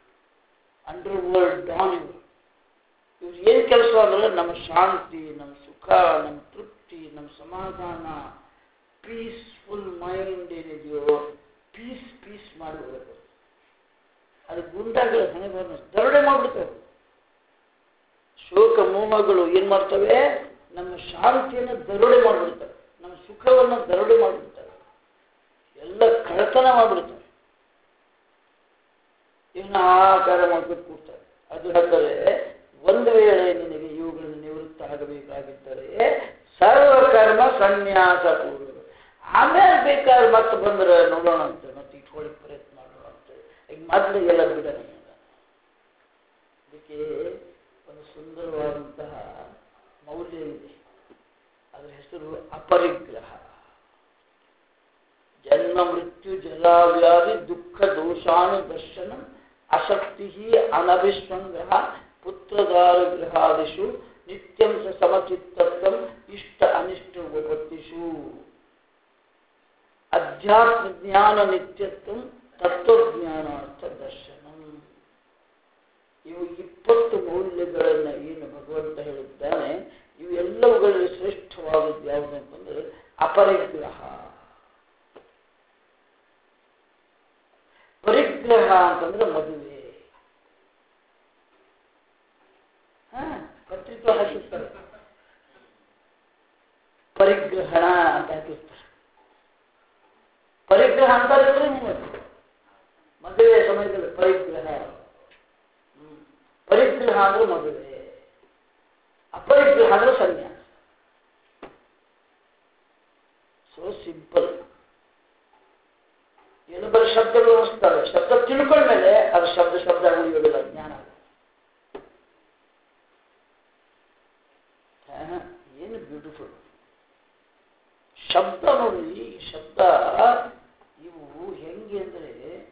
ಇವ್ರು ಏನು ಕೆಲಸ ಅಂದ್ರೆ ನಮ್ಮ ಶಾಂತಿ, ನಮ್ಮ ಸುಖ, ನಮ್ಮ ತೃಪ್ತಿ, ನಮ್ಮ ಸಮಾಧಾನ, ಪೀಸ್ಫುಲ್ ಮೈಂಡ್ ಏನಿದೆಯೋ ಪೀಸ್ ಮಾಡಿಬಿಡಬೇಕು. ಅದು ಗುಂಡಾಗಳ ಹಣೆ ಬರ ದರೋಡೆ ಮಾಡ್ಬಿಡ್ತವೆ. ಶೋಕ ಮೋಹಗಳು ಏನ್ ಮಾಡ್ತವೆ? ನಮ್ಮ ಶಾಂತಿಯನ್ನು ದರೋಡೆ ಮಾಡಿಬಿಡ್ತವೆ, ನಮ್ಮ ಸುಖವನ್ನು ದರೋಡೆ ಮಾಡಿಬಿಡ್ತವೆ, ಎಲ್ಲ ಕಳ್ಳತನ ಮಾಡಿಬಿಡ್ತವೆ. ಇವನ್ನ ಆಕಾರ ಮಾಡ್ಬಿಟ್ಟು ಕೂಡ್ತಾರೆ. ಅದು ಹೇಳ್ತಾರೆ, ಒಂದು ವೇಳೆ ನಿನಗೆ ಇವುಗಳನ್ನು ನಿವೃತ್ತ ಆಗಬೇಕಾಗಿದ್ದರೆ ಸರ್ವ ಕರ್ಮ ಸನ್ಯಾಸ ಪೂರ್ವ, ಆಮೇಲೆ ಬೇಕಾದ್ರೆ ಮತ್ತೆ ಬಂದ್ರೆ ನೋಡೋಣ ಅಂತ, ಮತ್ತೆ ಇಟ್ಕೊಳ್ಳಿಕ್ಕೆ ಪ್ರಯತ್ನ ಮಾಡೋಣ ಅಂತ. ಈಗ ಮೊದಲು ಎಲ್ಲ ಬಿಡೋಣ. ಅದಕ್ಕೆ ಒಂದು ಸುಂದರವಾದಂತಹ ಮೌಲ್ಯ ಇದೆ, ಅದರ ಹೆಸರು ಅಪರಿಗ್ರಹ. ಜನ್ಮ ಮೃತ್ಯು ಜಲಾವ್ಯಾಧಿ ದುಃಖ ದೋಷಾನು ದರ್ಶನ ಅಶಕ್ತಿ ಅನಭಿಸಂಗ್ರಹ ಪುತ್ರದಾರ ಗೃಹಾದಿಷು ನಿತ್ಯಂ ಸಮಚಿತ್ತತ್ವಂ ಇಷ್ಟ ಅನಿಷ್ಟ ಉಪಪತ್ತಿಷು ಅಧ್ಯಾತ್ಮ ಜ್ಞಾನ ನಿತ್ಯತ್ವಂ ತತ್ವಜ್ಞಾನಾರ್ಥ ದರ್ಶನಂ. ಇವು 20 ಮೌಲ್ಯಗಳನ್ನ ಏನು ಭಗವಂತ ಹೇಳಿದ್ದಾನೆ, ಇವೆಲ್ಲವುಗಳಲ್ಲಿ ಶ್ರೇಷ್ಠವಾದದ್ದು ಯಾವುದು ಅಂತಂದ್ರೆ ಅಪರಿಗ್ರಹ. ಪರಿಗ್ರಹ ಅಂತಂದ್ರೆ ಮದುವೆ. ಪತ್ರಿಕೆ ಹಾಕಿರ್ತಾರೆ, ಪರಿಗ್ರಹಣ ಅಂತ ಹಾಕಿರ್ತಾರೆ. ಪರಿಗ್ರಹ ಅಂತಾರೆ ಮದುವೆ ಸಮಯದಲ್ಲಿ ಪರಿಗ್ರಹ. ಪರಿಗ್ರಹ ಅಂದ್ರೆ ಮದುವೆ, ಅಪರಿಗ್ರಹ ಅಂದ್ರೆ ಸನ್ಯಾಸ. So simple. ಏನು ಬರೀ ಶಬ್ದಗಳು ಅನಿಸ್ತವೆ, ಶಬ್ದ ತಿಳ್ಕೊಂಡ್ಮೇಲೆ ಅದು ಶಬ್ದ ಉಳಿಯೋದಿಲ್ಲ, ಜ್ಞಾನ. ಏನು ಬ್ಯೂಟಿಫುಲ್ ಶಬ್ದ ನೋಡಿ. ಶಬ್ದ ಇವು ಹೆಂಗೆ ಅಂದ್ರೆ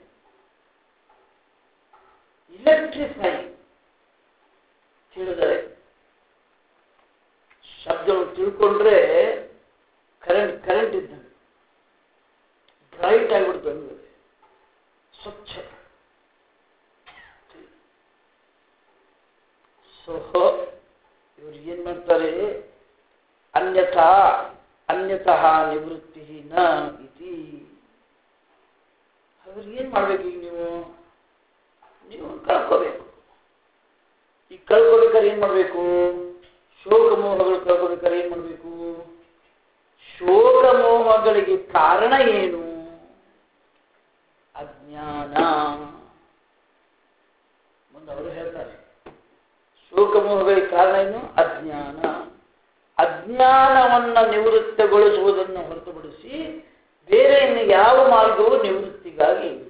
ಇಲೆಕ್ಟ್ರಿಫೈ ತಿಳಿದರೆ, ಶಬ್ದಗಳು ತಿಳ್ಕೊಂಡ್ರೆ ಕರೆಂಟ್ ಇದ್ದಂಗೆ ಬ್ರೈಟ್ ಆಗಿಬಿಡ್ತದೆ, ಸ್ವಚ್ಛ. ಸೊ ಇವ್ರು ಏನ್ ಮಾಡ್ತಾರೆ? ಅನ್ಯತಃ ನಿವೃತ್ತಿ ನ ಇತಿ. ಹಾಗಾದ್ರೆ ಏನ್ ಮಾಡ್ಬೇಕು? ಈಗ ನೀವು ಕಳ್ಕೋಬೇಕು. ಈಗ ಕಳ್ಕೋಬೇಕಾದ್ರೆ ಏನ್ ಮಾಡ್ಬೇಕು? ಶೋಕ ಮೋಹಗಳು ಕಳ್ಕೋಬೇಕಾದ್ರೆ ಏನ್ ಮಾಡ್ಬೇಕು? ಶೋಕಮೋಹಗಳಿಗೆ ಕಾರಣ ಏನು? ಅಜ್ಞಾನ. ಮುಂದೆ ಅವರು ಹೇಳ್ತಾರೆ ಶೋಕಮೋಹಗಳಿಗೆ ಕಾರಣ ಏನು? ಅಜ್ಞಾನ. ಅಜ್ಞಾನವನ್ನ ನಿವೃತ್ತಗೊಳಿಸುವುದನ್ನು ಹೊರತುಪಡಿಸಿ ಬೇರೆ ಇನ್ನು ಯಾವ ಮಾರ್ಗವೂ ನಿವೃತ್ತಿಗಾಗಿ ಇಲ್ಲ.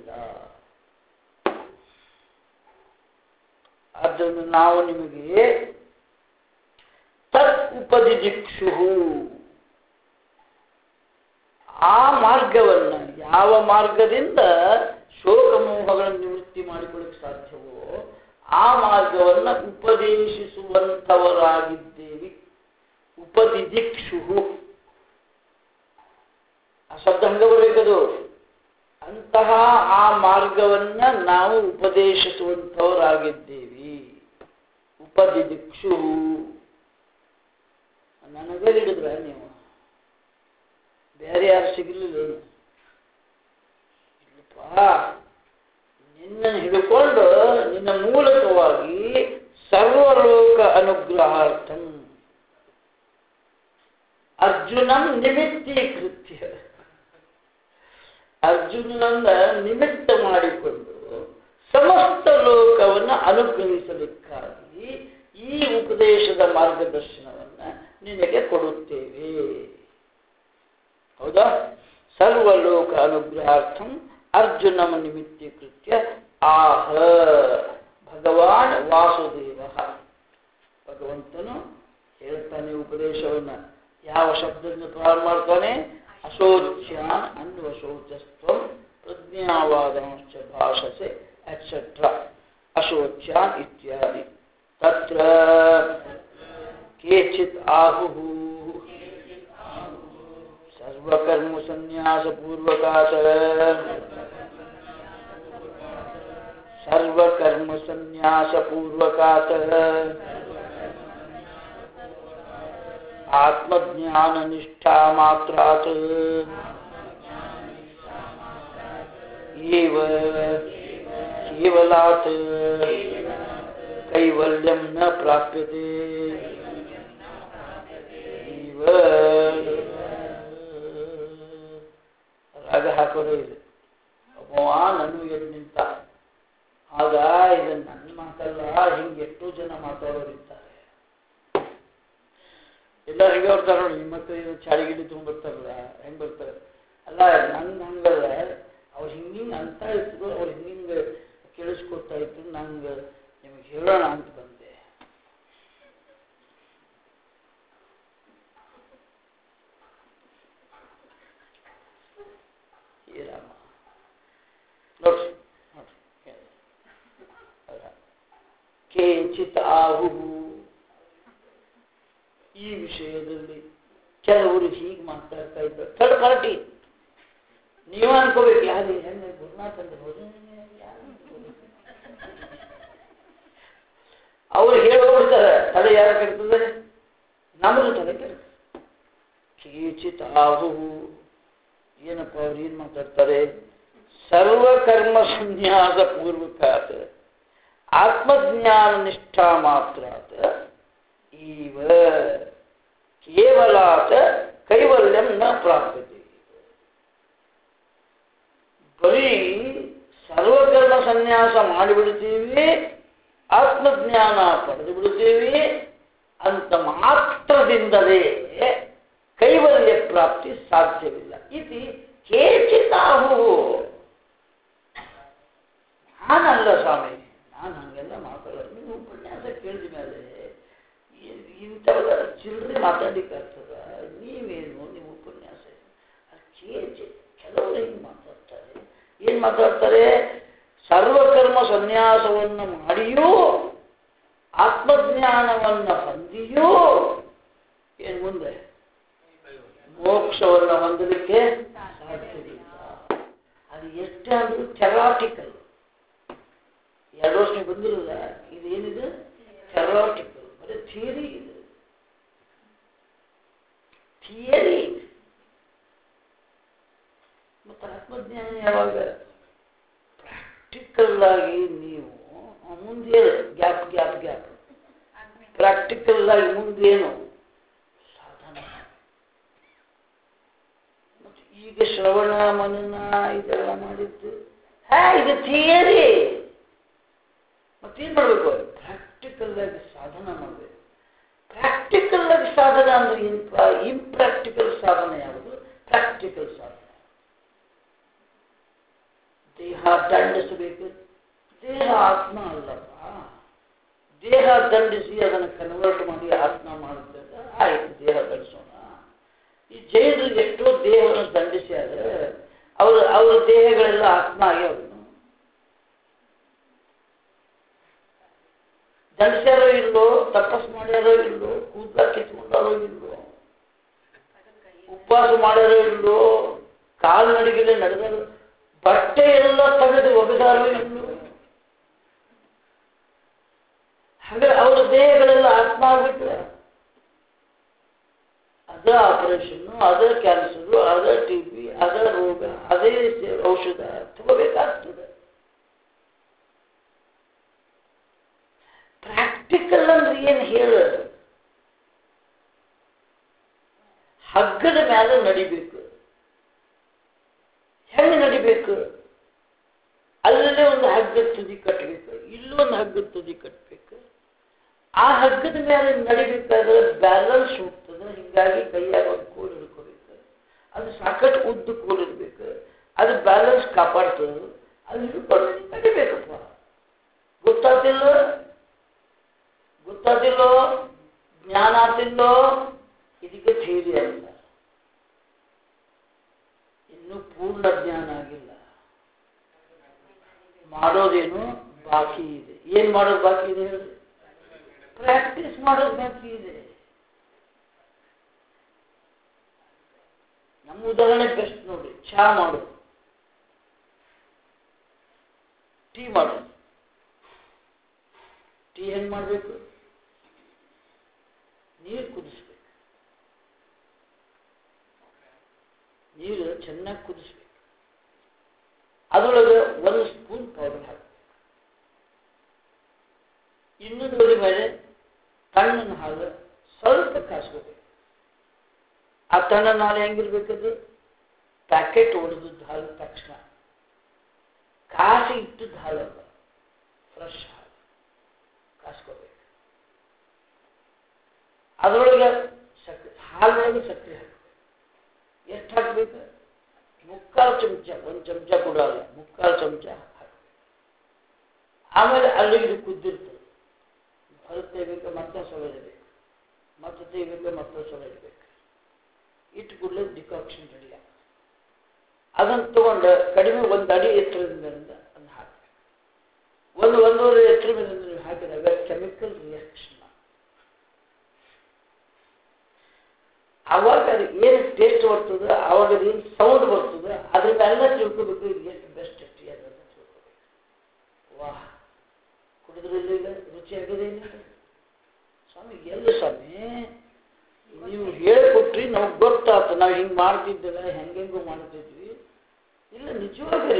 ಆದ್ದರಿಂದ ನಾವು ನಿಮಗೆ ತತ್ ಉಪದಿದಿಕ್ಷು, ಆ ಮಾರ್ಗವನ್ನು, ಯಾವ ಮಾರ್ಗದಿಂದ ಶೋಕಮೋಹಗಳನ್ನು ನಿವೃತ್ತಿ ಮಾಡಿಕೊಳ್ಳಕ್ಕೆ ಸಾಧ್ಯವೋ ಆ ಮಾರ್ಗವನ್ನು ಉಪದೇಶಿಸುವಂಥವರಾಗಿದ್ದೇವೆ. ಉಪದಿದಿಕ್ಷು ಆ ಶಬ್ದ ಹಂಗ ಬರಬೇಕದು. ಅಂತಹ ಆ ಮಾರ್ಗವನ್ನ ನಾವು ಉಪದೇಶಿಸುವಂಥವರಾಗಿದ್ದೇವೆ. ಉಪದಿದಿಕ್ಷು. ನನಗೆ ಹಿಡಿದ್ರ ನೀವು? ಬೇರೆ ಯಾರು ಸಿಗಲಿಲ್ಲ? ಇಲ್ಲಪ್ಪ, ನಿನ್ನನ್ನು ಹಿಡ್ಕೊಂಡು ನಿನ್ನ ಮೂಲಕವಾಗಿ ಸರ್ವಲೋಕ ಅನುಗ್ರಹಾರ್ಥಂ ಅರ್ಜುನಂ ನಿಮಿತ್ತೀಕೃತ್ಯ, ಅರ್ಜುನನನ್ನ ನಿಮಿತ್ತ ಮಾಡಿಕೊಂಡು ಸಮಸ್ತ ಲೋಕವನ್ನು ಅನುಗ್ರಹಿಸಲಿಕ್ಕಾಗಿ ಈ ಉಪದೇಶದ ಮಾರ್ಗದರ್ಶನವನ್ನು ನಿನಗೆ ಕೊಡುತ್ತೇವೆ. ಹೌದಾ? ಸರ್ವಲೋಕ ಅನುಗ್ರಹಾರ್ಥಂ ಅರ್ಜುನಂ ನಿಮಿತ್ತೀಕೃತ್ಯ ಆಹ ಭಗವಾನ್ ವಾಸುದೇವ. ಭಗವಂತನು ಹೇಳ್ತಾನೆ ಉಪದೇಶವನ್ನ. ಯಾವ ಶಬ್ದದಿಂದ ಪ್ರಾರಂಭ ಮಾಡ್ತಾನೆ? ಅಶೋಚ್ಯಾನ್ ಅನ್ವಶೋಚಸ್ತ್ವಂ ಪ್ರಜ್ಞಾವಾದಂಶ್ಚ ಭಾಷಸೆ ಎಟ್ಸೆಟ್ರಾ. ಅಶೋಚ್ಯಾನ್ ಇತ್ಯಾದಿ. ತತ್ರ ಕೇಚಿತ್ ಆಹುಃ ಸರ್ವಕರ್ಮ ಸನ್ಯಾಸ ಪೂರ್ವಕಾತ್, ಸರ್ವಕರ್ಮ ಸನ್ಯಾಸ ಪೂರ್ವಕಾತ್ ಆತ್ಮಜ್ಞಾನ ನಿಷ್ಠಾ ಮಾತ್ರಾತ್ ಏವ ಕೇವಲಾತ್ ಕೈವಲ್ಯಂ ನ ಪ್ರಾಪ್ಯತೆ. ರಾಗ ಹಾಕೋದು ಇದು. ಒಬ್ಬ ನನ್ನು ಎದ್ದು ನಿಂತ. ಆಗ ಇದು ನನ್ನ ಮಾತಲ್ಲ, ಹಿಂಗೆ ಎಷ್ಟೋ ಜನ ಮಾತಾಡೋರಿರ್ತಾರೆ. ಎಲ್ಲ ಹೆಂಗೆ ಬರ್ತಾರ ನೋಡಿ, ನಿಮ್ಮ ಹತ್ರ ಚಾಳಿಗಿಡಿ ತುಂಬಿರ್ತಾರಲ್ಲ, ಹೆಂಗೆ ಬರ್ತಾರೆ ಅಲ್ಲ. ನನ್ನ ಹಂಗಲ್ಲ, ಅವ್ರು ಹಿಂಗಿಂಗೆ ಅಂತ ಇದ್ರು, ಅವ್ರು ಹಿಂಗಿಂಗೆ ಕೇಳಿಸ್ಕೊತಾ ಇದ್ರು. ನಂಗೆ ನಿಮಗೆ ಹೇಳೋಣ ಅಂತ ಬಂದೆ. ಈ ರಾಮ ನೋಡ್ರಿ ನೋಡ್ರಿ, ಕೇಚಿತ್ ಆಹುಹು. ಈ ವಿಷಯದಲ್ಲಿ ಕೆಲವರು ಹೀಗೆ ಮಾತಾಡ್ತಾ ಇದ್ದಾರೆ. Third party. ನೀವು ಅನ್ಕೋಬೇಕು ಯಾರು ಹೆಂಗೆ ಗುರುನಾಥ್ ಅಂದ್ರೆ ಅವ್ರು ಹೇಳೋಗ್ಬಿಡ್ತಾರೆ. ತಲೆ ಯಾರ ಕೆಡ್ತದೆ? ನಮ್ಮದು ತಲೆ ಕೆಡ್ತದೆ. ಕೇಚಿತ್ ಆಹುಹು. ಏನಪ್ಪ ಅವ್ರು ಏನ್ ಮಾತಾಡ್ತಾರೆ? ಸರ್ವಕರ್ಮ ಸನ್ಯಾಸ ಪೂರ್ವಕಾತ್ ಆತ್ಮಜ್ಞಾನ ನಿಷ್ಠಾ ಮಾತ್ರಾತ್ ಈವ ಕೇವಲಾತ್ ಕೈವಲ್ಯಂ ನ ಪ್ರಾಪ್ಯತೆ. ಬರೀ ಸರ್ವಕರ್ಮ ಸನ್ಯಾಸ ಮಾಡಿಬಿಡ್ತೀವಿ, ಆತ್ಮಜ್ಞಾನ ಪಡೆದು ಬಿಡ್ತೀವಿ ಅಂತ ಮಾತ್ರದಿಂದಲೇ ಕೈವಲ್ಯ ಪ್ರಾಪ್ತಿ ಸಾಧ್ಯವಿಲ್ಲ. ಇತಿ ಕೇಚಿತಾಹು. ನಾನಲ್ಲ ಸ್ವಾಮಿ, ನಾನು ಹಂಗೆಲ್ಲ ಮಾತಾಡೋದು. ನೀವು ಉಪನ್ಯಾಸ ಕೇಳಿದ ಮೇಲೆ ಇಂಥವೆಲ್ಲ ಚಿಲ್ಲರೆ ಮಾತಾಡ್ಲಿಕ್ಕಾಗ್ತದ? ನೀವೇನು ನಿಮ್ಮ ಉಪನ್ಯಾಸ ಕೆಲವರು ಹಿಂಗೆ ಮಾತಾಡ್ತಾರೆ. ಏನು ಮಾತಾಡ್ತಾರೆ? ಸರ್ವಕರ್ಮ ಸನ್ಯಾಸವನ್ನು ಮಾಡಿಯೂ ಆತ್ಮಜ್ಞಾನವನ್ನು ಹೊಂದಿಯೂ ಏನು ಮುಂದೆ ಮೋಕ್ಷವನ್ನು ಹೊಂದಲಿಕ್ಕೆ ಸಾಧ್ಯವಿಲ್ಲ. ಅದು ಎಷ್ಟೇ ಆದರೂ ಥೆರಾಟಿಕಲ್. 2 ವರ್ಷ ಬಂದಿರಲ್ಲ, ಇದೇನಿದೆ? ಥೆರಾಟಿಕಲ್, ಬರೀ ಥಿಯರಿ ಇದೆ. ಥಿಯರಿ. ಮತ್ತು ಆತ್ಮಜ್ಞಾನ ಯಾವಾಗ? ಪ್ರಾಕ್ಟಿಕಲ್ ಆಗಿ ನೀವು ಮುಂದೆ ಗ್ಯಾಪ್ ಗ್ಯಾಪ್ ಗ್ಯಾಪ್ ಪ್ರಾಕ್ಟಿಕಲ್ ಆಗಿ ಮುಂದೇನು ಸಾಧನ. ಶ್ರವಣ ಮನನ ಇದೆಲ್ಲ ಮಾಡಿದ್ದು ಇದು ಥಿಯರಿ. ಮತ್ತೇನ್ ಮಾಡ್ಬೇಕು? ಪ್ರಾಕ್ಟಿಕಲ್ ಆಗಿ ಸಾಧನ ಮಾಡಬೇಕು. ಪ್ರಾಕ್ಟಿಕಲ್ ಆಗಿ ಸಾಧನ ಅಂದ್ರೆ ಏನಪ್ಪ? ಇಂಪ್ರಾಕ್ಟಿಕಲ್ ಸಾಧನ ಯಾವುದು? ಪ್ರಾಕ್ಟಿಕಲ್ ಸಾಧನ. ದೇಹ ದಂಡಿಸಬೇಕು. ದೇಹ ಆತ್ಮ ಅಲ್ಲಪ್ಪ. ದೇಹ ದಂಡಿಸಿ ಅದನ್ನು ಕನ್ವರ್ಟ್ ಮಾಡಿ ಆತ್ಮ ಮಾಡುತ್ತದೆ. ಆಯ್ತು, ದೇಹ ದಂಡಿಸೋಣ. ಈ ಜೈನರು ಎಷ್ಟೋ ದೇಹವನ್ನು ದಂಡಿಸಿ ಆದರೆ ಅವ್ರ ದೇಹಗಳೆಲ್ಲ ಆತ್ಮ ಆಗ್ಯಾವ. ದಂಡಿಸ್ಯಾರೋ ಇಲ್ಲೋ, ತಪಸ್ ಮಾಡ್ಯಾರೋ ಇಲ್ಲೋ, ಕೂದಲ ಕಿತ್ಕೊಂಡಾರೋ ಇಲ್ಲೋ, ಉಪವಾಸ ಮಾಡ್ಯಾರೋ ಇಲ್ಲೋ, ಕಾಲು ನಡಿಗೆಲ್ಲ ನಡೆದಾರೋ, ಬಟ್ಟೆ ಎಲ್ಲ ತೆಗೆದು ಒಗೆದಾರೋ ಇಲ್ಲೋ, ಹಾಗೆ ಅವರ ದೇಹಗಳೆಲ್ಲ ಆತ್ಮ ಆಗ್ಬಿಟ್ರೆ ಅದ ಆಪರೇಷನ್ನು, ಅದ ಕ್ಯಾನ್ಸರು, ಅದ TB, ಅದ ರೋಗ, ಅದೇ ಔಷಧ ತಗೋಬೇಕಾಗ್ತದೆ. ಪ್ರಾಕ್ಟಿಕಲ್ ಅಂದ್ರೆ ಏನು ಹೇಳ? ಹಗ್ಗದ ಮೇಲೆ ನಡಿಬೇಕು. ಹೆಂಗೆ ನಡಿಬೇಕು? ಅಲ್ಲೇ ಒಂದು ಹಗ್ಗದ ತುದಿ ಕಟ್ಟಬೇಕು, ಇಲ್ಲೊಂದು ಹಗ್ಗದ ತುದಿ ಕಟ್ಟಬೇಕು. ಆ ಹಗ್ಗದ ಮೇಲೆ ನಡಿಬೇಕಾದ್ರೆ ಬ್ಯಾಲೆನ್ಸ್ ಹೋಗ್ತದೆ. ಹಿಂಗಾಗಿ ಕೈಯಾಗ ಒಂದು ಕೋಲ್ ಹಿಡ್ಕೋಬೇಕು. ಅದು ಸಾಕಷ್ಟು ಉದ್ದ ಕೋಲ್ ಇರ್ಬೇಕು. ಅದು ಬ್ಯಾಲೆನ್ಸ್ ಕಾಪಾಡ್ತದೆ. ಅದು ಹಿಡ್ಕೊಂಡು ನಡಿಬೇಕಪ್ಪ. ಗೊತ್ತಾಗ್ತಿಲ್ಲೋ? ಜ್ಞಾನ ಆಗ್ತಿಲ್ಲೋ? ಇದಕ್ಕೆ ಥಿಯರಿ ಅಂತ. ಇನ್ನೂ ಪೂರ್ಣ ಜ್ಞಾನ ಆಗಿಲ್ಲ. ಮಾಡೋದೇನು ಬಾಕಿ ಇದೆ. ಏನ್ ಮಾಡೋದು ಬಾಕಿ ಇದೆ ಹೇಳಿ? ಪ್ರಾಕ್ಟೀಸ್ ಮಾಡೋದು ಬಾಕಿ ಇದೆ. ನಮ್ಮ ಉದಾಹರಣೆ ಬೆಸ್ಟ್ ನೋಡಿ. ಚಹಾ ಮಾಡೋದು, ಟೀ ಮಾಡೋದು. ಟೀ ಹೆಂಗ್ ಮಾಡಬೇಕು? ನೀರು ಕುದಿಸ್ಬೇಕು. ನೀರು ಚೆನ್ನಾಗಿ ಕುದಿಸ್ಬೇಕು. ಅದರೊಳಗೆ 1 ಸ್ಪೂನ್ ಪೌಡರ್ ಹಾಕಬೇಕು. ಇನ್ನೊಂದು ಮೇಲೆ ತಣ್ಣನ ಹಾಲು ಸ್ವಲ್ಪ ಕಾಸ್ಕೋಬೇಕು. ಆ ತಣ್ಣನ ಹಾಲು ಹೆಂಗಿರ್ಬೇಕದು? ಪ್ಯಾಕೆಟ್ ಹೊಡೆದದ್ದು ಹಾಲು ತಕ್ಷಣ ಕಾಸಿ ಇಟ್ಟದ್ದು ಹಾಲಲ್ಲ, ಫ್ರೆಶ್ ಹಾಲು ಕಾಸ್ಕೋಬೇಕು. ಅದರೊಳಗೆ ಹಾಲೊಳಗೆ ಸಕ್ಕರೆ ಹಾಕಬೇಕು. ಎಷ್ಟು ಹಾಕಬೇಕು? 3/4 ಚಮಚ. 1 ಚಮಚ ಕೂಡ ಅಲ್ಲ, 3/4 ಚಮಚ ಹಾಕಬೇಕು. ಆಮೇಲೆ ಅಲ್ಲಿ ಇದು ಕುದ್ದಿರ್ತದೆ. ಹೊರಗೆ ತೆಗಿಬೇಕು, ಮತ್ತೊಂದು ಸಲ ಇಡಬೇಕು, ಮತ್ತೆ ತೆಗಿಬೇಕು, ಮತ್ತೊಂದು ಸಲ ಇಡಬೇಕು. ಇಟ್ಟು ಕೂಡಲೇ ಡಿಕಾಕ್ಷನ್ ರೆಡಿ ಆಗುತ್ತೆ. ಅದನ್ನು ತಗೊಂಡು ಕಡಿಮೆ 1 ಅಡಿ ಎತ್ತರದಿಂದ ಅದನ್ನು ಹಾಕಬೇಕು. 1-1.5 ಎತ್ತರ ಮೇಲೆ ನೀವು ಹಾಕಿದಾಗ ಕೆಮಿಕಲ್ ರಿಯಾಕ್ಷನ್ ಆವಾಗ ಅದು ಏನು ಟೇಸ್ಟ್ ಬರ್ತದೆ, ಆವಾಗ ಅದು ಏನು ಸೌಂಡ್ ಬರ್ತದೆ, ಅದರಿಂದ ಎಲ್ಲ ತಿಳ್ಕೋಬೇಕು. ಇದು ಎಷ್ಟು ಬೆಸ್ಟ್ ಟೀ ಅಂತ ತಿಳ್ಕೋಬೇಕು. ವಾಹ್, ಕುಡಿದ್ರಲ್ಲಿ ಈಗ ರುಚಿ ಆಗಿದೆ ಇಲ್ಲ ಸ್ವಾಮಿ? ಎಲ್ಲ ಸ್ವಾಮಿ ನೀವು ಹೇಳಿಕೊಟ್ರಿ, ನಮಗೆ ಗೊತ್ತಾಯ್ತು. ನಾವು ಹಿಂಗೆ ಮಾಡ್ತಿದ್ದಿಲ್ಲ, ಹೆಂಗೆಂಗೋ ಮಾಡ್ತಿದ್ವಿ. ಇಲ್ಲ, ನಿಜವಾಗಿ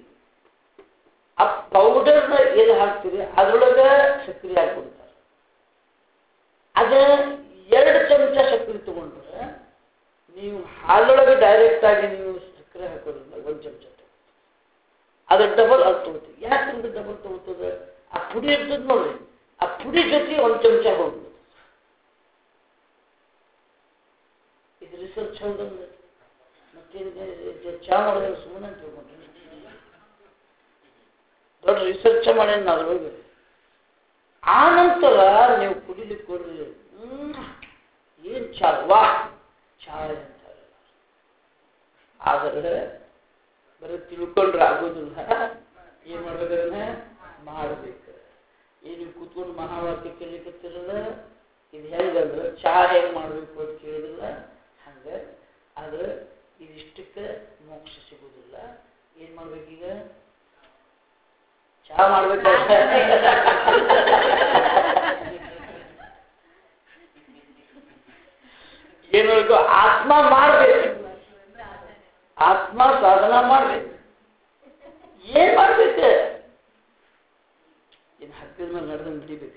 ಆ ಪೌಡರ್ನ ಎಲ್ಲಿ ಹಾಕ್ತೀರಿ ಅದರೊಳಗೆ ಸಕ್ಕರೆ ಹಾಕ್ಬಿಡ್ತಾರೆ. ಅದ 2 ಚಮಚ ಸಕ್ಕರೆ ತಗೊಂಡ್ರೆ ನೀವು ಹಾಲೊಳಗೆ ಡೈರೆಕ್ಟ್ ಆಗಿ ನೀವು ಸಕ್ಕರೆ ಹಾಕೋದ್ರಿಂದ 1 ಚಮಚ ಅದು ಡಬಲ್ ಅದು ತಗೋತೀವಿ. ಯಾಕಂದ್ರೆ ಡಬಲ್ ತಗೋತದೆ? ಆ ಪುಡಿ ಇರ್ತದೆ ನೋಡ್ರಿ, ಆ ಪುಡಿ ಜೊತೆ 1 ಚಮಚ ಹೋಗ್ಬೋದು. ಇದು ರಿಸರ್ಚ್ ಹೌದಂದ್ರೆ ಮತ್ತೆ ಚಾ ಮಾಡೋದ್ರೆ ಸುಮ್ಮನೆ ತಿಳ್ಕೊಂಡ್ರೆ ದೊಡ್ಡ ರಿಸರ್ಚ್ ಮಾಡೇನು ಅದ್ರೊಳಗೆ. ಆ ನಂತರ ನೀವು ಕುಡಿಲಿಕ್ಕೆ ಕೊಡ್ರಿ, ಏನ್ ಚಾ, ವಾ ಚಾ ಅಂತಾರೆ. ಆದರೆ ಬರೀ ತಿಳ್ಕೊಂಡ್ರೆ ಆಗೋದಿಲ್ಲ. ಏನ್ ಮಾಡ್ಬೇಕಂದ್ರೆ ಮಾಡ್ಬೇಕು. ಏನು ಕೂತ್ಕೊಂಡು ಮಹಾವಾಕ್ಯ ಕೇಳಲಿಕ್ಕತ್ತಿರಲ್ಲ. ಇದು ಹೆಂಗಂದ್ರೆ ಚಾ ಹೆಂಗ್ ಮಾಡ್ಬೇಕು ಅಂತ ಕೇಳಿದಿಲ್ಲ ಹಂಗೆ. ಆದ್ರೆ ಇದಿಷ್ಟಕ್ಕೆ ಮೋಕ್ಷ ಸಿಗುವುದಿಲ್ಲ. ಏನ್ ಮಾಡ್ಬೇಕೀಗ? ಚಾ ಮಾಡ್ಬೇಕಾದ್ರೆ ಏನ್ ಮಾಡಬೇಕು? ಆತ್ಮ ಮಾಡ್ಬೇಕು. ಆತ್ಮ ಸಾಧನ ಮಾಡ್ಬೇಕು. ಏನ್ ಮಾಡ್ಬೇಕು? ಏನ್ ಹಗ್ಗದ ಮೇಲೆ ನಡೆದ ನಡಿಬೇಕ?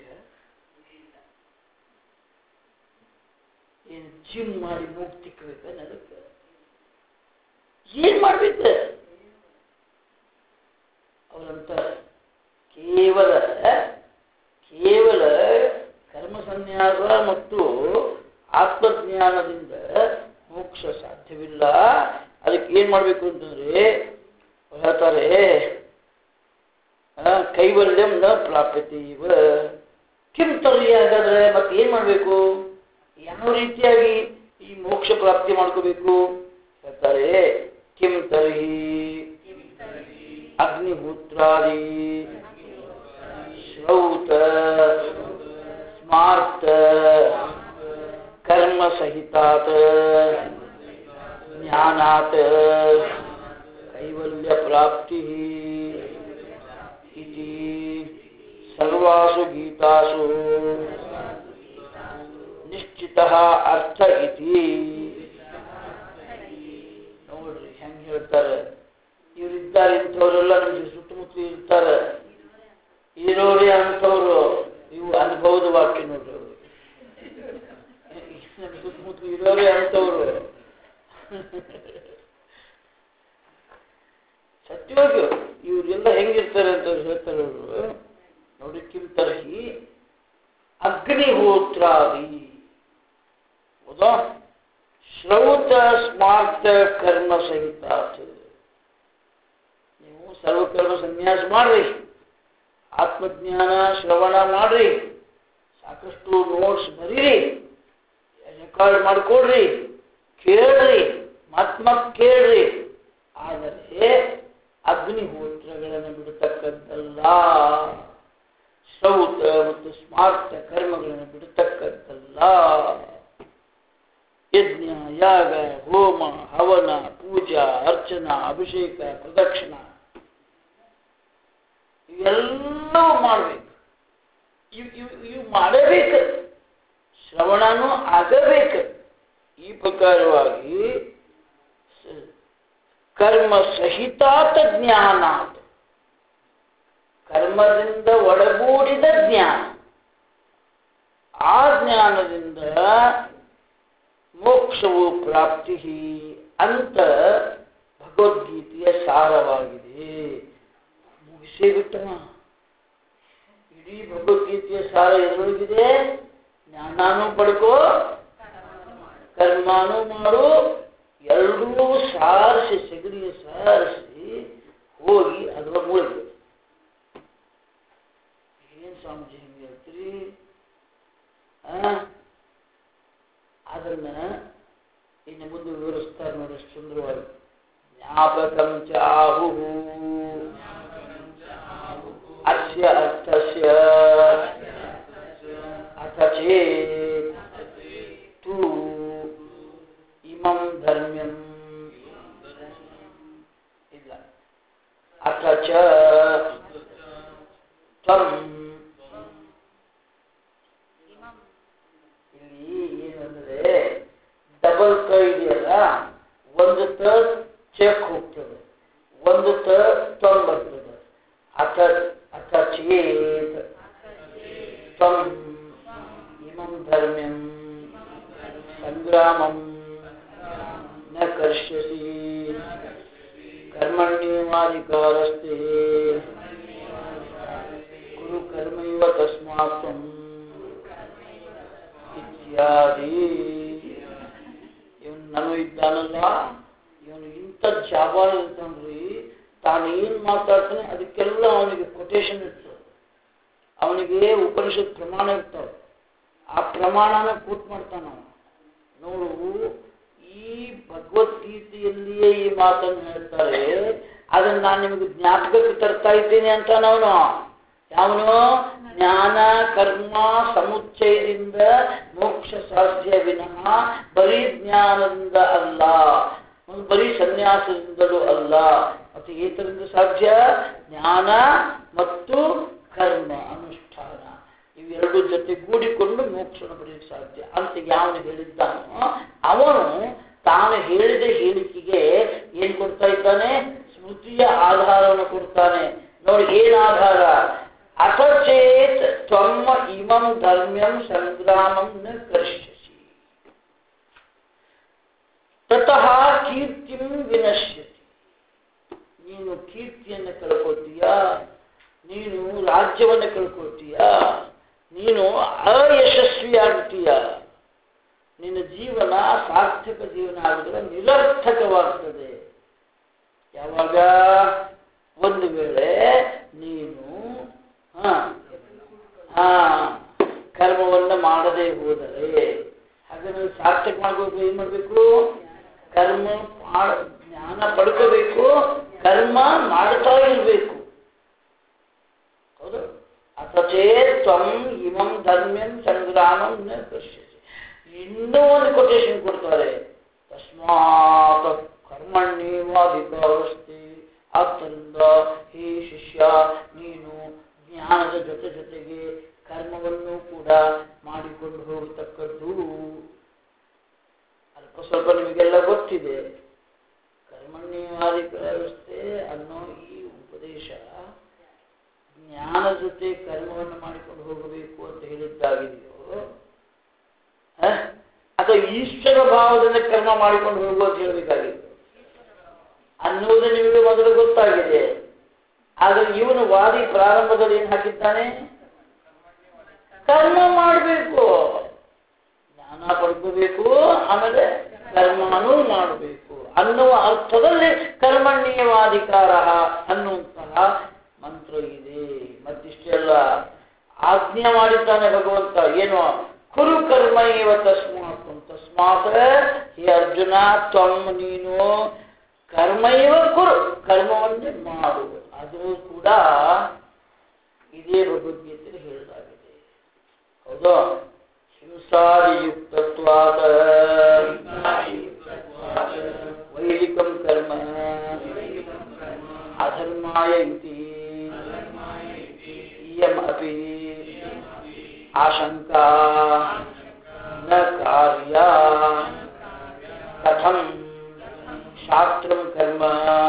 ಏನ್ ಜಿಮ್ ಮಾಡಿ ಮೂಗ್ ತಿಕ್ಕಬೇಕ? ನಡಕ ಏನ್ ಮಾಡ್ಬೇಕು ಅವರಂತ ಕೇವಲ ಕರ್ಮ ಸನ್ಯಾಸ ಮತ್ತು ಆತ್ಮಜ್ಞಾನದಿಂದ ಮೋಕ್ಷ ಸಾಧ್ಯವಿಲ್ಲ. ಅದಕ್ಕೆ ಏನ್ ಮಾಡ್ಬೇಕು ಅಂತಂದ್ರೆ ಹೇಳ್ತಾರೆ ಕೈವಲ್ಯಂ ನ ಪ್ರಾಪ್ಯತೆ ಇವ ಕಿಂ ತರ್ರಿ. ಹಾಗಾದ್ರೆ ಮತ್ತೆ ಏನ್ ಮಾಡ್ಬೇಕು, ಯಾವ ರೀತಿಯಾಗಿ ಈ ಮೋಕ್ಷ ಪ್ರಾಪ್ತಿ ಮಾಡ್ಕೋಬೇಕು ಹೇಳ್ತಾರೆ. ಕಿಂ ತರ್ಹಿ ಅಗ್ನಿಹೋತ್ರಾದಿ ಶ್ರೌತ ಸ್ಮಾರ್ತ ಕರ್ಮ ಸಹಿತಾತ್ ಜ್ಞಾನಾತ್ ಕೈವಲ್ಯ ಪ್ರಾಪ್ತಿ ಇತಿ ಸರ್ವಾಸು ಗೀತಾಸು ನಿಶ್ಚಿತಃ ಅರ್ಥ ಇತಿ. ನೋಡ್ರಿ ಹೆಂಗ್ ಹೇಳ್ತಾರೆ, ಇವರಿದ್ದಾರೆ ಇಂಥವರೆಲ್ಲ ನಮ್ಗೆ ಸುತ್ತಮುತ್ತಲು ಇರ್ತಾರೆ, ಇರೋರೇ ಅಂಥವ್ರು. ಇವು ಅನುಭವದ ವಾಕ್ಯ ನೋಡ್ರಿ, ಅವರು ನಮ್ಮ ಸುತ್ತಮುತ್ತಲು ಇರೋರೇ ಅಂಥವ್ರು. ಸತ್ಯವಾಗಿ ಇವರೆಲ್ಲ ಹೆಂಗಿರ್ತಾರೆ ಅಂತ ಹೇಳ್ತಾರೆ ಅವರು. ನೋಡಿ, ಕಿಂ ತರ್ಹಿ ಅಗ್ನಿಹೋತ್ರಾದಿ ಹೌದಾ ಶ್ರೌತ ಸ್ಮಾರ್ತ ಕರ್ಮ ಸಹಿತಾತ್. ನೀವು ಸರ್ವಕರ್ಮ ಸನ್ಯಾಸ ಮಾಡ್ರಿ, ಆತ್ಮಜ್ಞಾನ ಶ್ರವಣ ಮಾಡ್ರಿ, ಸಾಕಷ್ಟು ನೋಟ್ಸ್ ಬರೀರಿ, ರೆಕಾರ್ಡ್ ಮಾಡ್ಕೊಡ್ರಿ, ಕೇಳ್ರಿ, ಮತ್ ಕೇಳ್ರಿ. ಆದರೆ ಅಗ್ನಿಹೋತ್ರಗಳನ್ನು ಬಿಡತಕ್ಕದ್ದಲ್ಲ, ಶ್ರೌತ ಮತ್ತು ಸ್ಮಾರ್ತ ಕರ್ಮಗಳನ್ನು ಬಿಡತಕ್ಕದ್ದಲ್ಲ. ಯಜ್ಞ ಯಾಗ ಹೋಮ ಹವನ ಪೂಜಾ ಅರ್ಚನಾ ಅಭಿಷೇಕ ಪ್ರದಕ್ಷಿಣ ಇವೆಲ್ಲವೂ ಮಾಡಬೇಕು. ಇವು ಮಾಡಬೇಕು, ಶ್ರವಣನೂ ಆಗಬೇಕು. ಈ ಪ್ರಕಾರವಾಗಿ ಕರ್ಮ ಸಹಿತಾತ ಜ್ಞಾನ, ಕರ್ಮದಿಂದ ಒಳಗೂಡಿದ ಜ್ಞಾನ, ಆ ಜ್ಞಾನದಿಂದ ಮೋಕ್ಷವು ಪ್ರಾಪ್ತಿ ಅಂತ ಭಗವದ್ಗೀತೆಯ ಸಾರವಾಗಿದೆ. ಮುಗಿಸೇ ಬಿಟ್ಟನ. ಇಡೀ ಭಗವದ್ಗೀತೆಯ ಸಾರ ಎದುರಿಗಿದೆ. ಜ್ಞಾನನೂ ಪಡ್ಕೋ, ಕರ್ಮಾನು ಮಾಡು, ಎರಡೂ ಸಾರಿಸಿ ಸಗಣಿಯ ಸಾರಿಸಿ ಹೋಗಿ ಅದರ ಮುಳುಗಿ. ಏನ್ ಸ್ವಾಮೀಜಿ ಹಿಂಗೆ ಹೇಳ್ತೀರಿ? ಅದನ್ನ ಇನ್ನು ಮುಂದೆ ವಿವರಿಸ್ತಾರೆ ನೋಡಿ ಸುಂದರವಾಗಿ. ಜ್ಞಾಪಕಂ ಚಾಹು ಅಸ್ಯ ಅರ್ಥಸ್ಯ ಅಥ ಚೇತ್ ತು ಇಮಂ ಧರ್ಮ್ಯಂ ಇಲ್ಲ ಅಥ ಚ ತ್ವಂ. ಇಲ್ಲಿ ಏನಂದ್ರೆ ಡಬಲ್ ಕ ಇದೆಯಲ್ಲ, ಒಂದು ತ ಚೆಕ್ ಹೋಗ್ತದೆ, ಒಂದು ತ ತ್ವಂ ಬರ್ತದೆ. ಅಥ ಅಥ ಚೇತ್ ತ್ವಂ ಇಮಂ ಧರ್ಮ್ಯಂ ಸಂಗ್ರಾಮಂ ನ ಕರ್ಷ್ಯಸಿ ಕರ್ಮಣ್ಯೇವಾಧಿಕಾರಸ್ತೆ ಕುರು ಕರ್ಮೈವ ತಸ್ಮಾತ್ ತ್ವಂ ಇತ್ಯಾದಿ. ಇವನು ನಾನು ಇದ್ದಾನಲ್ಲ, ಇವನು ಇಂಥ ಜಾಬಾರ ಇರ್ತಾನ್ರಿ, ತಾನು ಏನ್ ಮಾತಾಡ್ತಾನೆ ಅದಕ್ಕೆಲ್ಲ ಅವನಿಗೆ ಕೊಟೇಶನ್ ಇರ್ತದೆ, ಅವನಿಗೆ ಉಪನಿಷತ್ ಪ್ರಮಾಣ ಇರ್ತಾವೆ, ಆ ಪ್ರಮಾಣನ ಕೂಟ್ ಮಾಡ್ತಾನ. ನೋಡು, ಈ ಭಗವದ್ಗೀತೆಯಲ್ಲಿಯೇ ಈ ಮಾತನ್ನು ಹೇಳ್ತಾರೆ, ಅದನ್ನ ನಾನು ನಿಮಗೆ ಜ್ಞಾಪಕಕ್ಕೆ ತರ್ತಾ ಇದ್ದೇನೆ ಅಂತ ಅವನು. ಯಾವನು? ಜ್ಞಾನ ಕರ್ಮ ಸಮುಚ್ಚಯದಿಂದ ಮೋಕ್ಷ ಸಾಧ್ಯ ವಿನಃ ಬರೀ ಜ್ಞಾನದಿಂದ ಅಲ್ಲ, ಬರೀ ಸನ್ಯಾಸದಿಂದಲೂ ಅಲ್ಲ. ಮತ್ತೆ ಏತರಿಂದ ಸಾಧ್ಯ? ಜ್ಞಾನ ಮತ್ತು ಕರ್ಮ ಅನುಷ್ಠಾನ ಇವೆರಡು ಜೊತೆಗೂಡಿಕೊಂಡು ಮೋಕ್ಷವನ್ನು ಪಡೆಯಲಿಕ್ಕೆ ಸಾಧ್ಯ ಅಂತ ಯಾವನು ಹೇಳಿದ್ದಾನೋ ಅವನು ತಾನು ಹೇಳಿದ ಹೇಳಿಕೆಗೆ ಏನ್ ಕೊಡ್ತಾ ಇದ್ದಾನೆ? ಸ್ಮೃತಿಯ ಆಧಾರವನ್ನು ಕೊಡ್ತಾನೆ. ನೋಡಿ, ಏನ್ ಆಧಾರ? ಅಥ ಚೇತ್ ತ್ವಮ್ಮ ಇಮಂ ಧರ್ಮ್ಯಂ ಸಂಗ್ರಾಮಂ ನ ಕರ್ಷ್ಯಸಿ. ತತಃ ಕೀರ್ತಿಂ ವಿನಶ್ಯತಿ. ನೀನು ಕೀರ್ತಿಯನ್ನು ಕಳ್ಕೊಳ್ತೀಯ, ನೀನು ರಾಜ್ಯವನ್ನು ಕಳ್ಕೊಳ್ತೀಯ, ನೀನು ಅಯಶಸ್ವಿಯಾಗ್ತೀಯ. ನಿನ್ನ ಜೀವನ ಸಾರ್ಥಕ ಜೀವನ ಆಗಿದ್ರೆ ನಿರರ್ಥಕವಾಗ್ತದೆ. ಯಾವಾಗ? ಒಂದು ವೇಳೆ ನೀನು ಕರ್ಮವನ್ನು ಮಾಡದೇ ಹೋದರೆ. ಹಾಗಾದ್ರೆ ಸಾರ್ಥಕ ಮಾಡಬೇಕು, ಏನ್ ಮಾಡಬೇಕು? ಕರ್ಮ ಜ್ಞಾನ ಪಡ್ಕೋಬೇಕು, ಕರ್ಮ ಮಾಡ್ತಾ ಇರಬೇಕು. ಹೌದು. ಅಥಚೇ ತ್ವಂ ಇಮಂ ಧರ್ಮ್ಯಂ ಸಂಗ್ರಾಮಂ ನ ಪಶ್ಯತಿ. ಇನ್ನೂ ಒಂದು ಕೊಟೇಶನ್ ಕೊಡ್ತಾರೆ, ತಸ್ಮಾತ್ ಕರ್ಮಣ್ಯೇವಾಧಿಕಾರಸ್ತಿ. ಆದ್ದರಿಂದ ಹೇ ಶಿಷ್ಯ, ನೀನು ಜ್ಞಾನದ ಜೊತೆಗೆ ಕರ್ಮವನ್ನು ಕೂಡ ಮಾಡಿಕೊಂಡು ಹೋಗತಕ್ಕದ್ದು. ಅಲ್ಪ ಸ್ವಲ್ಪ ನಿಮಗೆಲ್ಲ ಗೊತ್ತಿದೆ. ಕರ್ಮಣ್ಯೇವಾಧಿಕಾರಸ್ತೆ ಅನ್ನೋ ಈ ಉಪದೇಶ ಜ್ಞಾನ ಜೊತೆ ಕರ್ಮವನ್ನು ಮಾಡಿಕೊಂಡು ಹೋಗಬೇಕು ಅಂತ ಹೇಳಿದ್ದಾಗಿದೆಯೋ, ಅಥವಾ ಈಶ್ವರ ಭಾವದಿಂದ ಕರ್ಮ ಮಾಡಿಕೊಂಡು ಹೋಗುವ ಅಂತ ಹೇಳಬೇಕಾಗಿತ್ತು ಅನ್ನುವುದು ನಿಮಗೆ ಮೊದಲು ಗೊತ್ತಾಗಿದೆ. ಆದರೆ ಇವನು ವಾದಿ ಪ್ರಾರಂಭದಲ್ಲಿ ಏನ್ ಹಾಕಿದ್ದಾನೆ? ಕರ್ಮ ಮಾಡಬೇಕು, ಜ್ಞಾನ ಪಡ್ಕೋಬೇಕು, ಆಮೇಲೆ ಕರ್ಮನೂ ಮಾಡಬೇಕು ಅನ್ನುವ ಅರ್ಥದಲ್ಲಿ ಕರ್ಮಣ್ಯೇವಾಧಿಕಾರ ಅನ್ನುವಂತಹ ಮಂತ್ರ ಇದೆ. ಮತ್ತಿಷ್ಟೆಲ್ಲ ಆಜ್ಞೆ ಮಾಡಿದ್ದಾನೆ ಭಗವಂತ. ಏನು? ಕುರು ಕರ್ಮ ಇವ ತಸ್ಮಾತ್. ತಸ್ಮಾತ್ ಹೇ ಅರ್ಜುನ, ತ್ವಂ ನೀನು ಕರ್ಮ ಇವ ಕುರು, ಕರ್ಮವನ್ನೇ ಮಾಡು. ಅದು ಕೂಡ ಇದೇ ಭಗವದ್ಗೀತೆಯಲ್ಲಿ ಹೇಳಲಾಗಿದೆ. ಹೌದಾ? ಹಿಂಸಾದಿಯುಕ್ತತ್ವಾದ ವೈದಿಕಂ ಕರ್ಮ ಅಧರ್ಮಾಯ ಇತಿ ಇಯಂ ಅಪಿ ಆಶಂಕಾ ನ ಕಾರ್ಯ. ಕಥಂ ಶಾಸ್ತ್ರಂ ಕರ್ಮ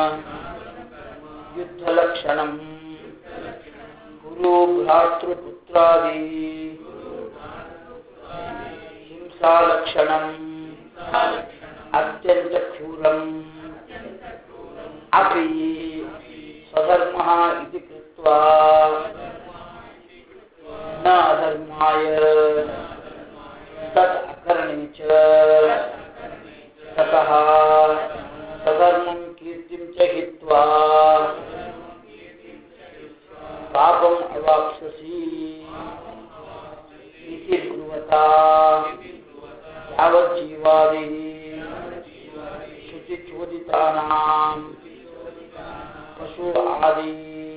ಯುದ್ಧಲಕ್ಷಣಂ ಗುರು ಭ್ರಾತೃಪುತ್ರಾದಿ ಹಿಂಸಾಲಕ್ಷಣಂ ಅತ್ಯಂತ ಕ್ರೂರಂ ಅಪಿ ಸ್ವಧರ್ಮಃ ಇತಿ ಕೃತ್ವಾ ನ ಅಧರ್ಮಾಯ ತತ್ ಅಕರಣೆ ಚ ತತಃ ಸ್ವಧರ್ಮಂ ಕೀರ್ತಿಂ ಚ ಹಿತ್ವಾ ಪಾಪಂ ಅವಾಪ್ಸ್ಯಸಿ ಇತಿ ಬ್ರುವತಾ ಯಾವಜ್ಜೀವಾದಿ ಶುಚಿಚೋದಿತಾನಾಂ ಪಶು ಆದಿ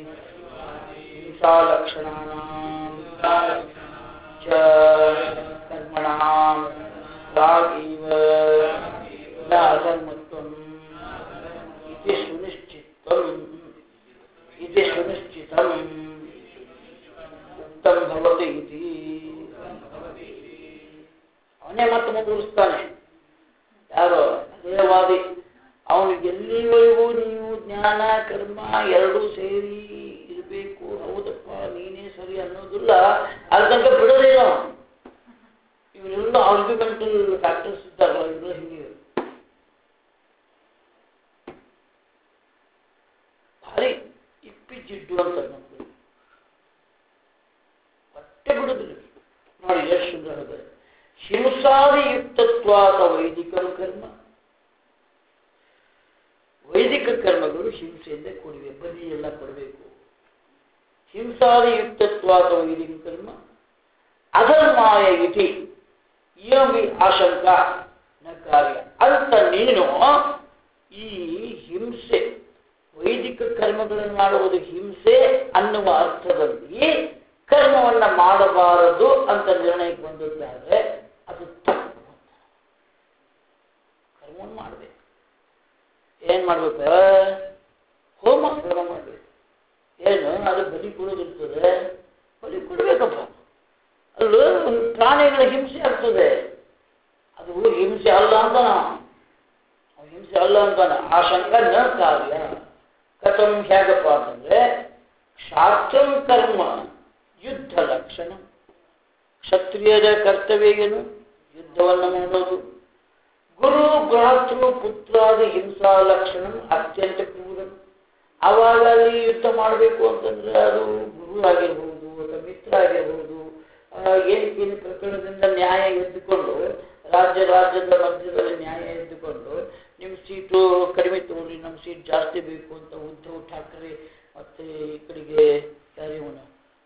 ಹಿಂಸಾಲಕ್ಷಣಾನಾಂ ಚ ಕರ್ಮಣಾಂ ಪ್ರಾಗೇವ ನ ಅಧರ್ಮತ್ವಂ ಇತಿ ಸುನಿಶ್ಚಿತಂ ಉಕ್ತಂ ಭವತಿ ಇತಿ. ಅವನೇ ಮತ್ತೆ ಮುಂದುವರಿಸ್ತಾನೆ. ಯಾರು? ದೇವವಾದಿ. ಅವನು ಎಲ್ಲಿವರೆಗೂ ನೀವು ಜ್ಞಾನ ಕರ್ಮ ಎರಡೂ ಸೇರಿ ಇರಬೇಕು, ಹೌದಪ್ಪ ನೀನೇ ಸರಿ ಅನ್ನೋದಿಲ್ಲ, ಅಲ್ಲಿ ತನಕ ಬಿಡೋದಿಲ್ಲ. ಇವರೆಲ್ಲ ಆರ್ಗ್ಯುಮೆಂಟಲ್ ಫ್ಯಾಕ್ಟರ್ಸ್ ಇದ್ದಾರಲ್ಲ, ಇವರೆಲ್ಲ ಹಿಂಗೆ ಭಾರಿ ಇಪ್ಪಿಜಿಡ್ಡು ಅಂತ ನಮ್ಗೆ ಬಟ್ಟೆ ಬಿಡುದಿಲ್ಲ. ನೋಡಿ ಎಷ್ಟು ಸುಂದರ ಇದೆ. ಹಿಂಸಾದಿಯುಕ್ತತ್ವಾದ ವೈದಿಕಂ ಕರ್ಮ. ವೈದಿಕ ಕರ್ಮಗಳು ಹಿಂಸೆಯಿಂದ ಕೂಡಿವೆ, ಬಲಿ ಎಲ್ಲ ಕೊಡಬೇಕು. ಹಿಂಸಾದಿಯುಕ್ತತ್ವಾದ ವೈದಿಕ ಕರ್ಮ ಅಧರ್ಮಾಯ ಇತಿ ಇಯಮಿ ಆಶಂಕ ನ ಕಾರ್ಯ ಅಂತ ನೀನು ಈ ಹಿಂಸೆ, ವೈದಿಕ ಕರ್ಮಗಳನ್ನು ಮಾಡುವುದು ಹಿಂಸೆ ಅನ್ನುವ ಅರ್ಥದಲ್ಲಿ ಕರ್ಮವನ್ನ ಮಾಡಬಾರದು ಅಂತ ನಿರ್ಣಯಕ್ಕೆ ಬಂದಿದ್ದಾರೆ. ಅದು ತಪ್ಪು. ಕರ್ಮವನ್ನು ಮಾಡಬೇಕು. ಏನ್ ಮಾಡ್ಬೇಕು? ಹೋಮ ಕರ್ಮ ಮಾಡ್ಬೇಕು. ಏನು? ಅದು ಬಲಿ ಕೊಡೋದಿರ್ತದೆ, ಬಲಿ ಕೊಡ್ಬೇಕಪ್ಪ. ಅಲ್ಲೂ ಪ್ರಾಣಿಗಳ ಹಿಂಸೆ ಆಗ್ತದೆ, ಅದು ಹಿಂಸೆ ಅಲ್ಲ ಅಂತಾನ, ಹಿಂಸೆ ಅಲ್ಲ ಅಂತಾನ. ಆಶಂಕ ನ ಕಾರ್ಯ. ಕಥಂ ಹೇಗಪ್ಪ ಅಂತಂದ್ರೆ ಶಾಸ್ತ್ರಂ ಕರ್ಮ ಯುದ್ಧ ಲಕ್ಷಣ. ಕ್ಷತ್ರಿಯರ ಕರ್ತವ್ಯ ಏನು? ಯುದ್ಧವನ್ನು ಮಾಡೋದು. ಗುರು ಭ್ರಾತೃ ಪುತ್ರಾದಿ ಹಿಂಸಾ ಲಕ್ಷಣ ಅತ್ಯಂತ ಕ್ರೂರಂ. ಆವಾಗ ಅಲ್ಲಿ ಯುದ್ಧ ಮಾಡಬೇಕು ಅಂತಂದ್ರೆ ಅದು ಗುರು ಆಗಿರ್ಬೋದು ಅಥವಾ ಮಿತ್ರ ಆಗಿರ್ಬೋದು, ಏನು ಪ್ರಕರಣದಿಂದ ನ್ಯಾಯ ಎದ್ದುಕೊಂಡು ರಾಜ್ಯದ ಮಧ್ಯದಲ್ಲಿ ನ್ಯಾಯ ಎದ್ದುಕೊಂಡು ನಿಮ್ಮ ಸೀಟು ಕಡಿಮೆ ತಗೊಳ್ಳಿ, ನಮ್ಮ ಸೀಟ್ ಜಾಸ್ತಿ ಬೇಕು ಅಂತ ಉದ್ಧವ್ ಠಾಕ್ರೆ ಮತ್ತೆ ಈ ಕಡೆಗೆ ಯಾರಿವನು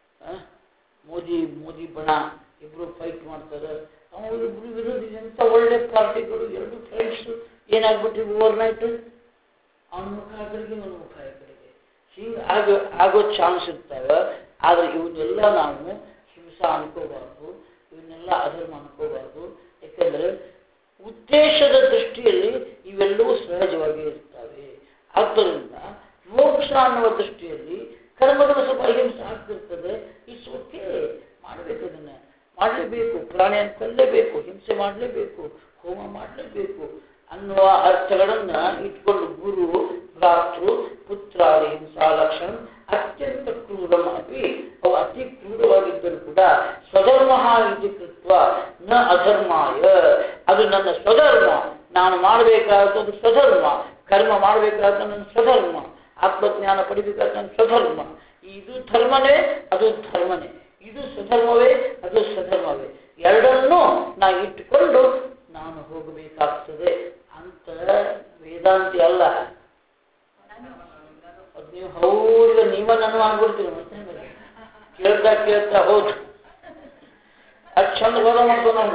ಮೋದಿ ಬಣ ಇಬ್ರು ಫೈಟ್ ಮಾಡ್ತಾರೆ. ಅವರಿಬ್ರು ವಿರೋಧಿ ಎಂತ ಒಳ್ಳೆ ಪಾರ್ಟಿಗಳು, ಎರಡು ಫ್ರೆಂಡ್ಸ್ ಏನಾಗ್ಬಿಟ್ಟಿವಿ ಓವರ್ನೈಟ್, ಅವನ ಮುಖ ಆ ಕಡೆಗೆ ಇವನ ಮುಖ ಈ ಕಡೆಗೆ ಹಿಂಗೆ ಆಗೋ ಚಾನ್ಸ್ ಇರ್ತವೆ. ಆದರೆ ಇವನ್ನೆಲ್ಲ ನಾವು ಹಿಂಸಾ ಅನ್ಕೋಬಾರ್ದು, ಇವನ್ನೆಲ್ಲ ಅಧರ್ಮ ಅನ್ಕೋಬಾರ್ದು. ಯಾಕಂದ್ರೆ ಉದ್ದೇಶದ ದೃಷ್ಟಿಯಲ್ಲಿ ಇವೆಲ್ಲವೂ ಸಹಜವಾಗಿ ಇರ್ತವೆ. ಆದ್ದರಿಂದ ಮೋಕ್ಷ ಅನ್ನುವ ದೃಷ್ಟಿಯಲ್ಲಿ ಕರ್ಮಗಳು ಸ್ವಲ್ಪ ಹಿಂಸೆ ಆಗ್ತಿರ್ತದೆ. ಇಟ್ಸ್ ಓಕೆ, ಮಾಡಬೇಕು, ಅದನ್ನ ಮಾಡಲೇಬೇಕು, ಪ್ರಾಣಿಯನ್ನು ಕೊಲ್ಲಲೇಬೇಕು, ಹಿಂಸೆ ಮಾಡಲೇಬೇಕು, ಹೋಮ ಮಾಡಲೇಬೇಕು ಅನ್ನುವ ಅರ್ಥಗಳನ್ನ ಇಟ್ಕೊಂಡು ಗುರು ಭ್ರಾತೃ ಪುತ್ರಾದಿ ಹಿಂಸಾ ಲಕ್ಷಣ ಅತ್ಯಂತ ಕ್ರೂರಂ ಅಪಿ, ಅವು ಅತಿ ಕ್ರೂರವಾಗಿದ್ದರೂ ಕೂಡ ಸ್ವಧರ್ಮ ಇದು ಕೃತ್ವ ನ ಅಧರ್ಮಾಯ, ಅದು ನನ್ನ ಸ್ವಧರ್ಮ, ನಾನು ಮಾಡಬೇಕಾದದ್ದು ಸ್ವಧರ್ಮ, ಕರ್ಮ ಮಾಡಬೇಕಾದ ನನ್ನ ಸ್ವಧರ್ಮ, ಆತ್ಮಜ್ಞಾನ ಪಡಿಬೇಕಾದ ನನ್ನ ಸ್ವಧರ್ಮ. ಇದು ಧರ್ಮನೇ, ಅದು ಧರ್ಮನೇ, ಇದು ಸ್ವಧರ್ಮವೇ, ಅದು ಸ್ವಧರ್ಮವೇ, ಎರಡನ್ನೂ ನಾ ಇಟ್ಟುಕೊಂಡು ನಾನು ಹೋಗಬೇಕಾಗ್ತದೆ ಅಂತ ವೇದಾಂತಿ ಅಲ್ಲ. ಅದು ನೀವು ಹೌದು ನೀವ ನಾನು ಆಗ್ಬಿಡ್ತೀರಿ ಮತ್ತೆ ಕೇಳ್ತಾ ಹೌದು ಅದು ಚಂದ ಹೋದ ಮಾಡ್ಕೊ ನಾನು.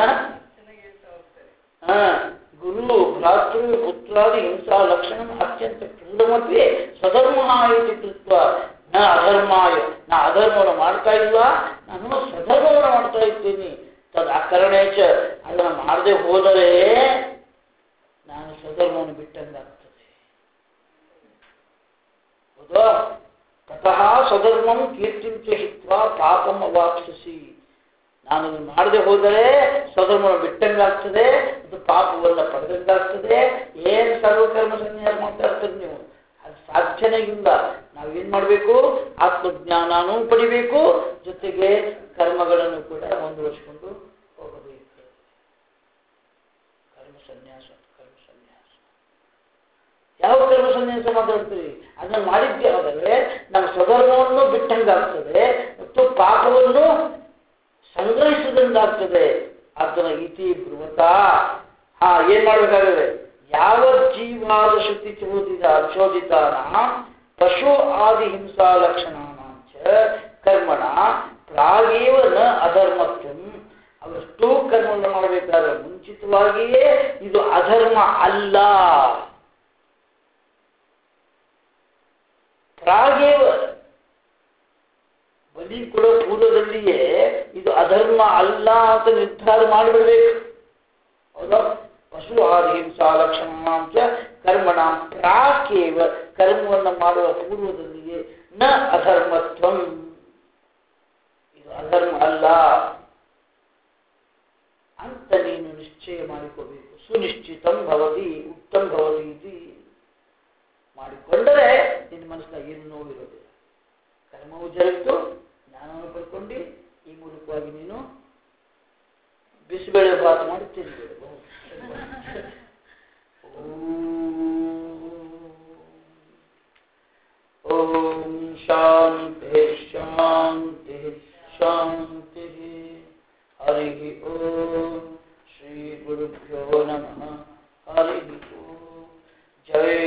ಗುರು ಭ್ರಾತೃ ಪುತ್ರಾದಿ ಹಿಂಸಾ ಲಕ್ಷಣ ಅತ್ಯಂತ ಕ್ರೂರಮಪಿ ಸ್ವಧರ್ಮ ಇದು ಕೃತ್ವ ನ ಅಧರ್ಮಾಯ, ನಾ ಅಧರ್ಮವನ್ನು ಮಾಡ್ತಾ ಇಲ್ಲ, ನಾನು ಸ್ವಧರ್ಮವನ್ನು ಮಾಡ್ತಾ ಇದ್ದೀನಿ. ತದ್ ಅಕರಣೇಚ, ಅದನ್ನು ಮಾಡದೆ ಹೋದರೆ ನಾನು ಸ್ವಧರ್ಮವನ್ನು ಬಿಟ್ಟಂಗಾಗ್ತದೆ. ಹೌದಾ? ತತಃ ಸ್ವಧರ್ಮಂ ಕೀರ್ತಿಂಚ ಹಿತ್ವಾ ಪಾಪಂ ಅವಾಪ್ಸಿಸಿ, ನಾನು ಇದನ್ನು ಮಾಡದೆ ಹೋದರೆ ಸ್ವಧರ್ಮವನ್ನು ಬಿಟ್ಟಂಗಾಗ್ತದೆ, ಅದು ಪಾಪವನ್ನು ಪಡೆದಂಗಾಗ್ತದೆ. ಏನು ಸರ್ವಕರ್ಮ ಸನ್ಯಾಸ ಮಾಡ್ತಾ ಇರ್ತೀರಿ ನೀವು, ಅದು ಸಾಧ್ಯನೇ ಇಲ್ಲ. ನಾವೇನ್ ಮಾಡಬೇಕು? ಆತ್ಮಜ್ಞಾನನೂ ಪಡಿಬೇಕು, ಜೊತೆಗೆ ಕರ್ಮಗಳನ್ನು ಕೂಡ ಮುಂದುವರಿಸಿಕೊಂಡು ಹೋಗಬೇಕು. ಕರ್ಮ ಸನ್ಯಾಸ ಯಾವ ಕರ್ಮ ಸನ್ಯಾಸ ಮಾತಾಡ್ತೀರಿ? ಅದನ್ನ ಮಾಡಿದ್ದೆ ಆದರೆ ನಮ್ಮ ಸ್ವಧರ್ಮವನ್ನು ಬಿಟ್ಟಂಗಾಗ್ತದೆ ಮತ್ತು ಪಾಪವನ್ನು ಸಂಗ್ರಹಿಸಿದಂಗಾಗ್ತದೆ. ಅದನ್ನ ಇತಿ ಬ್ರುವತಾ, ಏನ್ ಮಾಡ್ಬೇಕಾಗಿದೆ? ಯಾವ ಜೀವಾದ ಶ್ರುತಿ ಚೋದಿತಾನ ಪಶು ಆದಿ ಹಿಂಸಾ ಲಕ್ಷಣಾಂಚ ಕರ್ಮಣ ಪ್ರಾಗೇವ ನ ಅಧರ್ಮತ್ವಂ, ಅವಷ್ಟು ಕರ್ಮವನ್ನು ಮಾಡಬೇಕಾದ್ರೆ ಮುಂಚಿತವಾಗಿಯೇ ಇದು ಅಧರ್ಮ ಅಲ್ಲ. ಪ್ರಾಗೇವ, ಬಲಿ ಕೊಡೋ ಪೂರ್ವದಲ್ಲಿಯೇ ಇದು ಅಧರ್ಮ ಅಲ್ಲ ಅಂತ ನಿರ್ಧಾರ ಮಾಡಿಬಿಡ್ಬೇಕು. ಹೌದಾ? ಪಶು ಆದಿ ಹಿಂಸಾ ಲಕ್ಷಣಾಂಚ ಕರ್ಮಣ ಪ್ರಾಕೇವ, ಕರ್ಮವನ್ನು ಮಾಡುವ ಪೂರ್ವದಲ್ಲಿಯೇ ನ ಅಧರ್ಮತ್ವಂ, ಇದು ಅಧರ್ಮ ಅಲ್ಲ ಅಂತ ನೀನು ನಿಶ್ಚಯ ಮಾಡಿಕೋಬೇಕು. ಸುನಿಶ್ಚಿತಂ ಭವತಿ ಉತ್ತಮ ಭವತಿ ಇದು ಮಾಡಿಕೊಂಡರೆ ನಿನ್ನ ಮನಸ್ಸಿನಾಗ ಏನು ನೋವಿರೋದಿಲ್ಲ. ಕರ್ಮವು ಜರುಗಿತು, ಜ್ಞಾನವನ್ನು ಪಡ್ಕೊಂಡು ಈ ಮೂಲಕವಾಗಿ ನೀನು ಬಿಸಿಬೇಳೆ ಭಾತ ಮಾಡಿ ತಿನ್ನಬೇಕು. ಓಂ ಶಾಂತಿ ಶಾಂತಿ ಶಾಂತಿ. ಹರಿ ಓಂ ಶ್ರೀ ಗುರುಭ್ಯೋ ನಮಃ. ಹರಿ ಓಂ. ಜಯ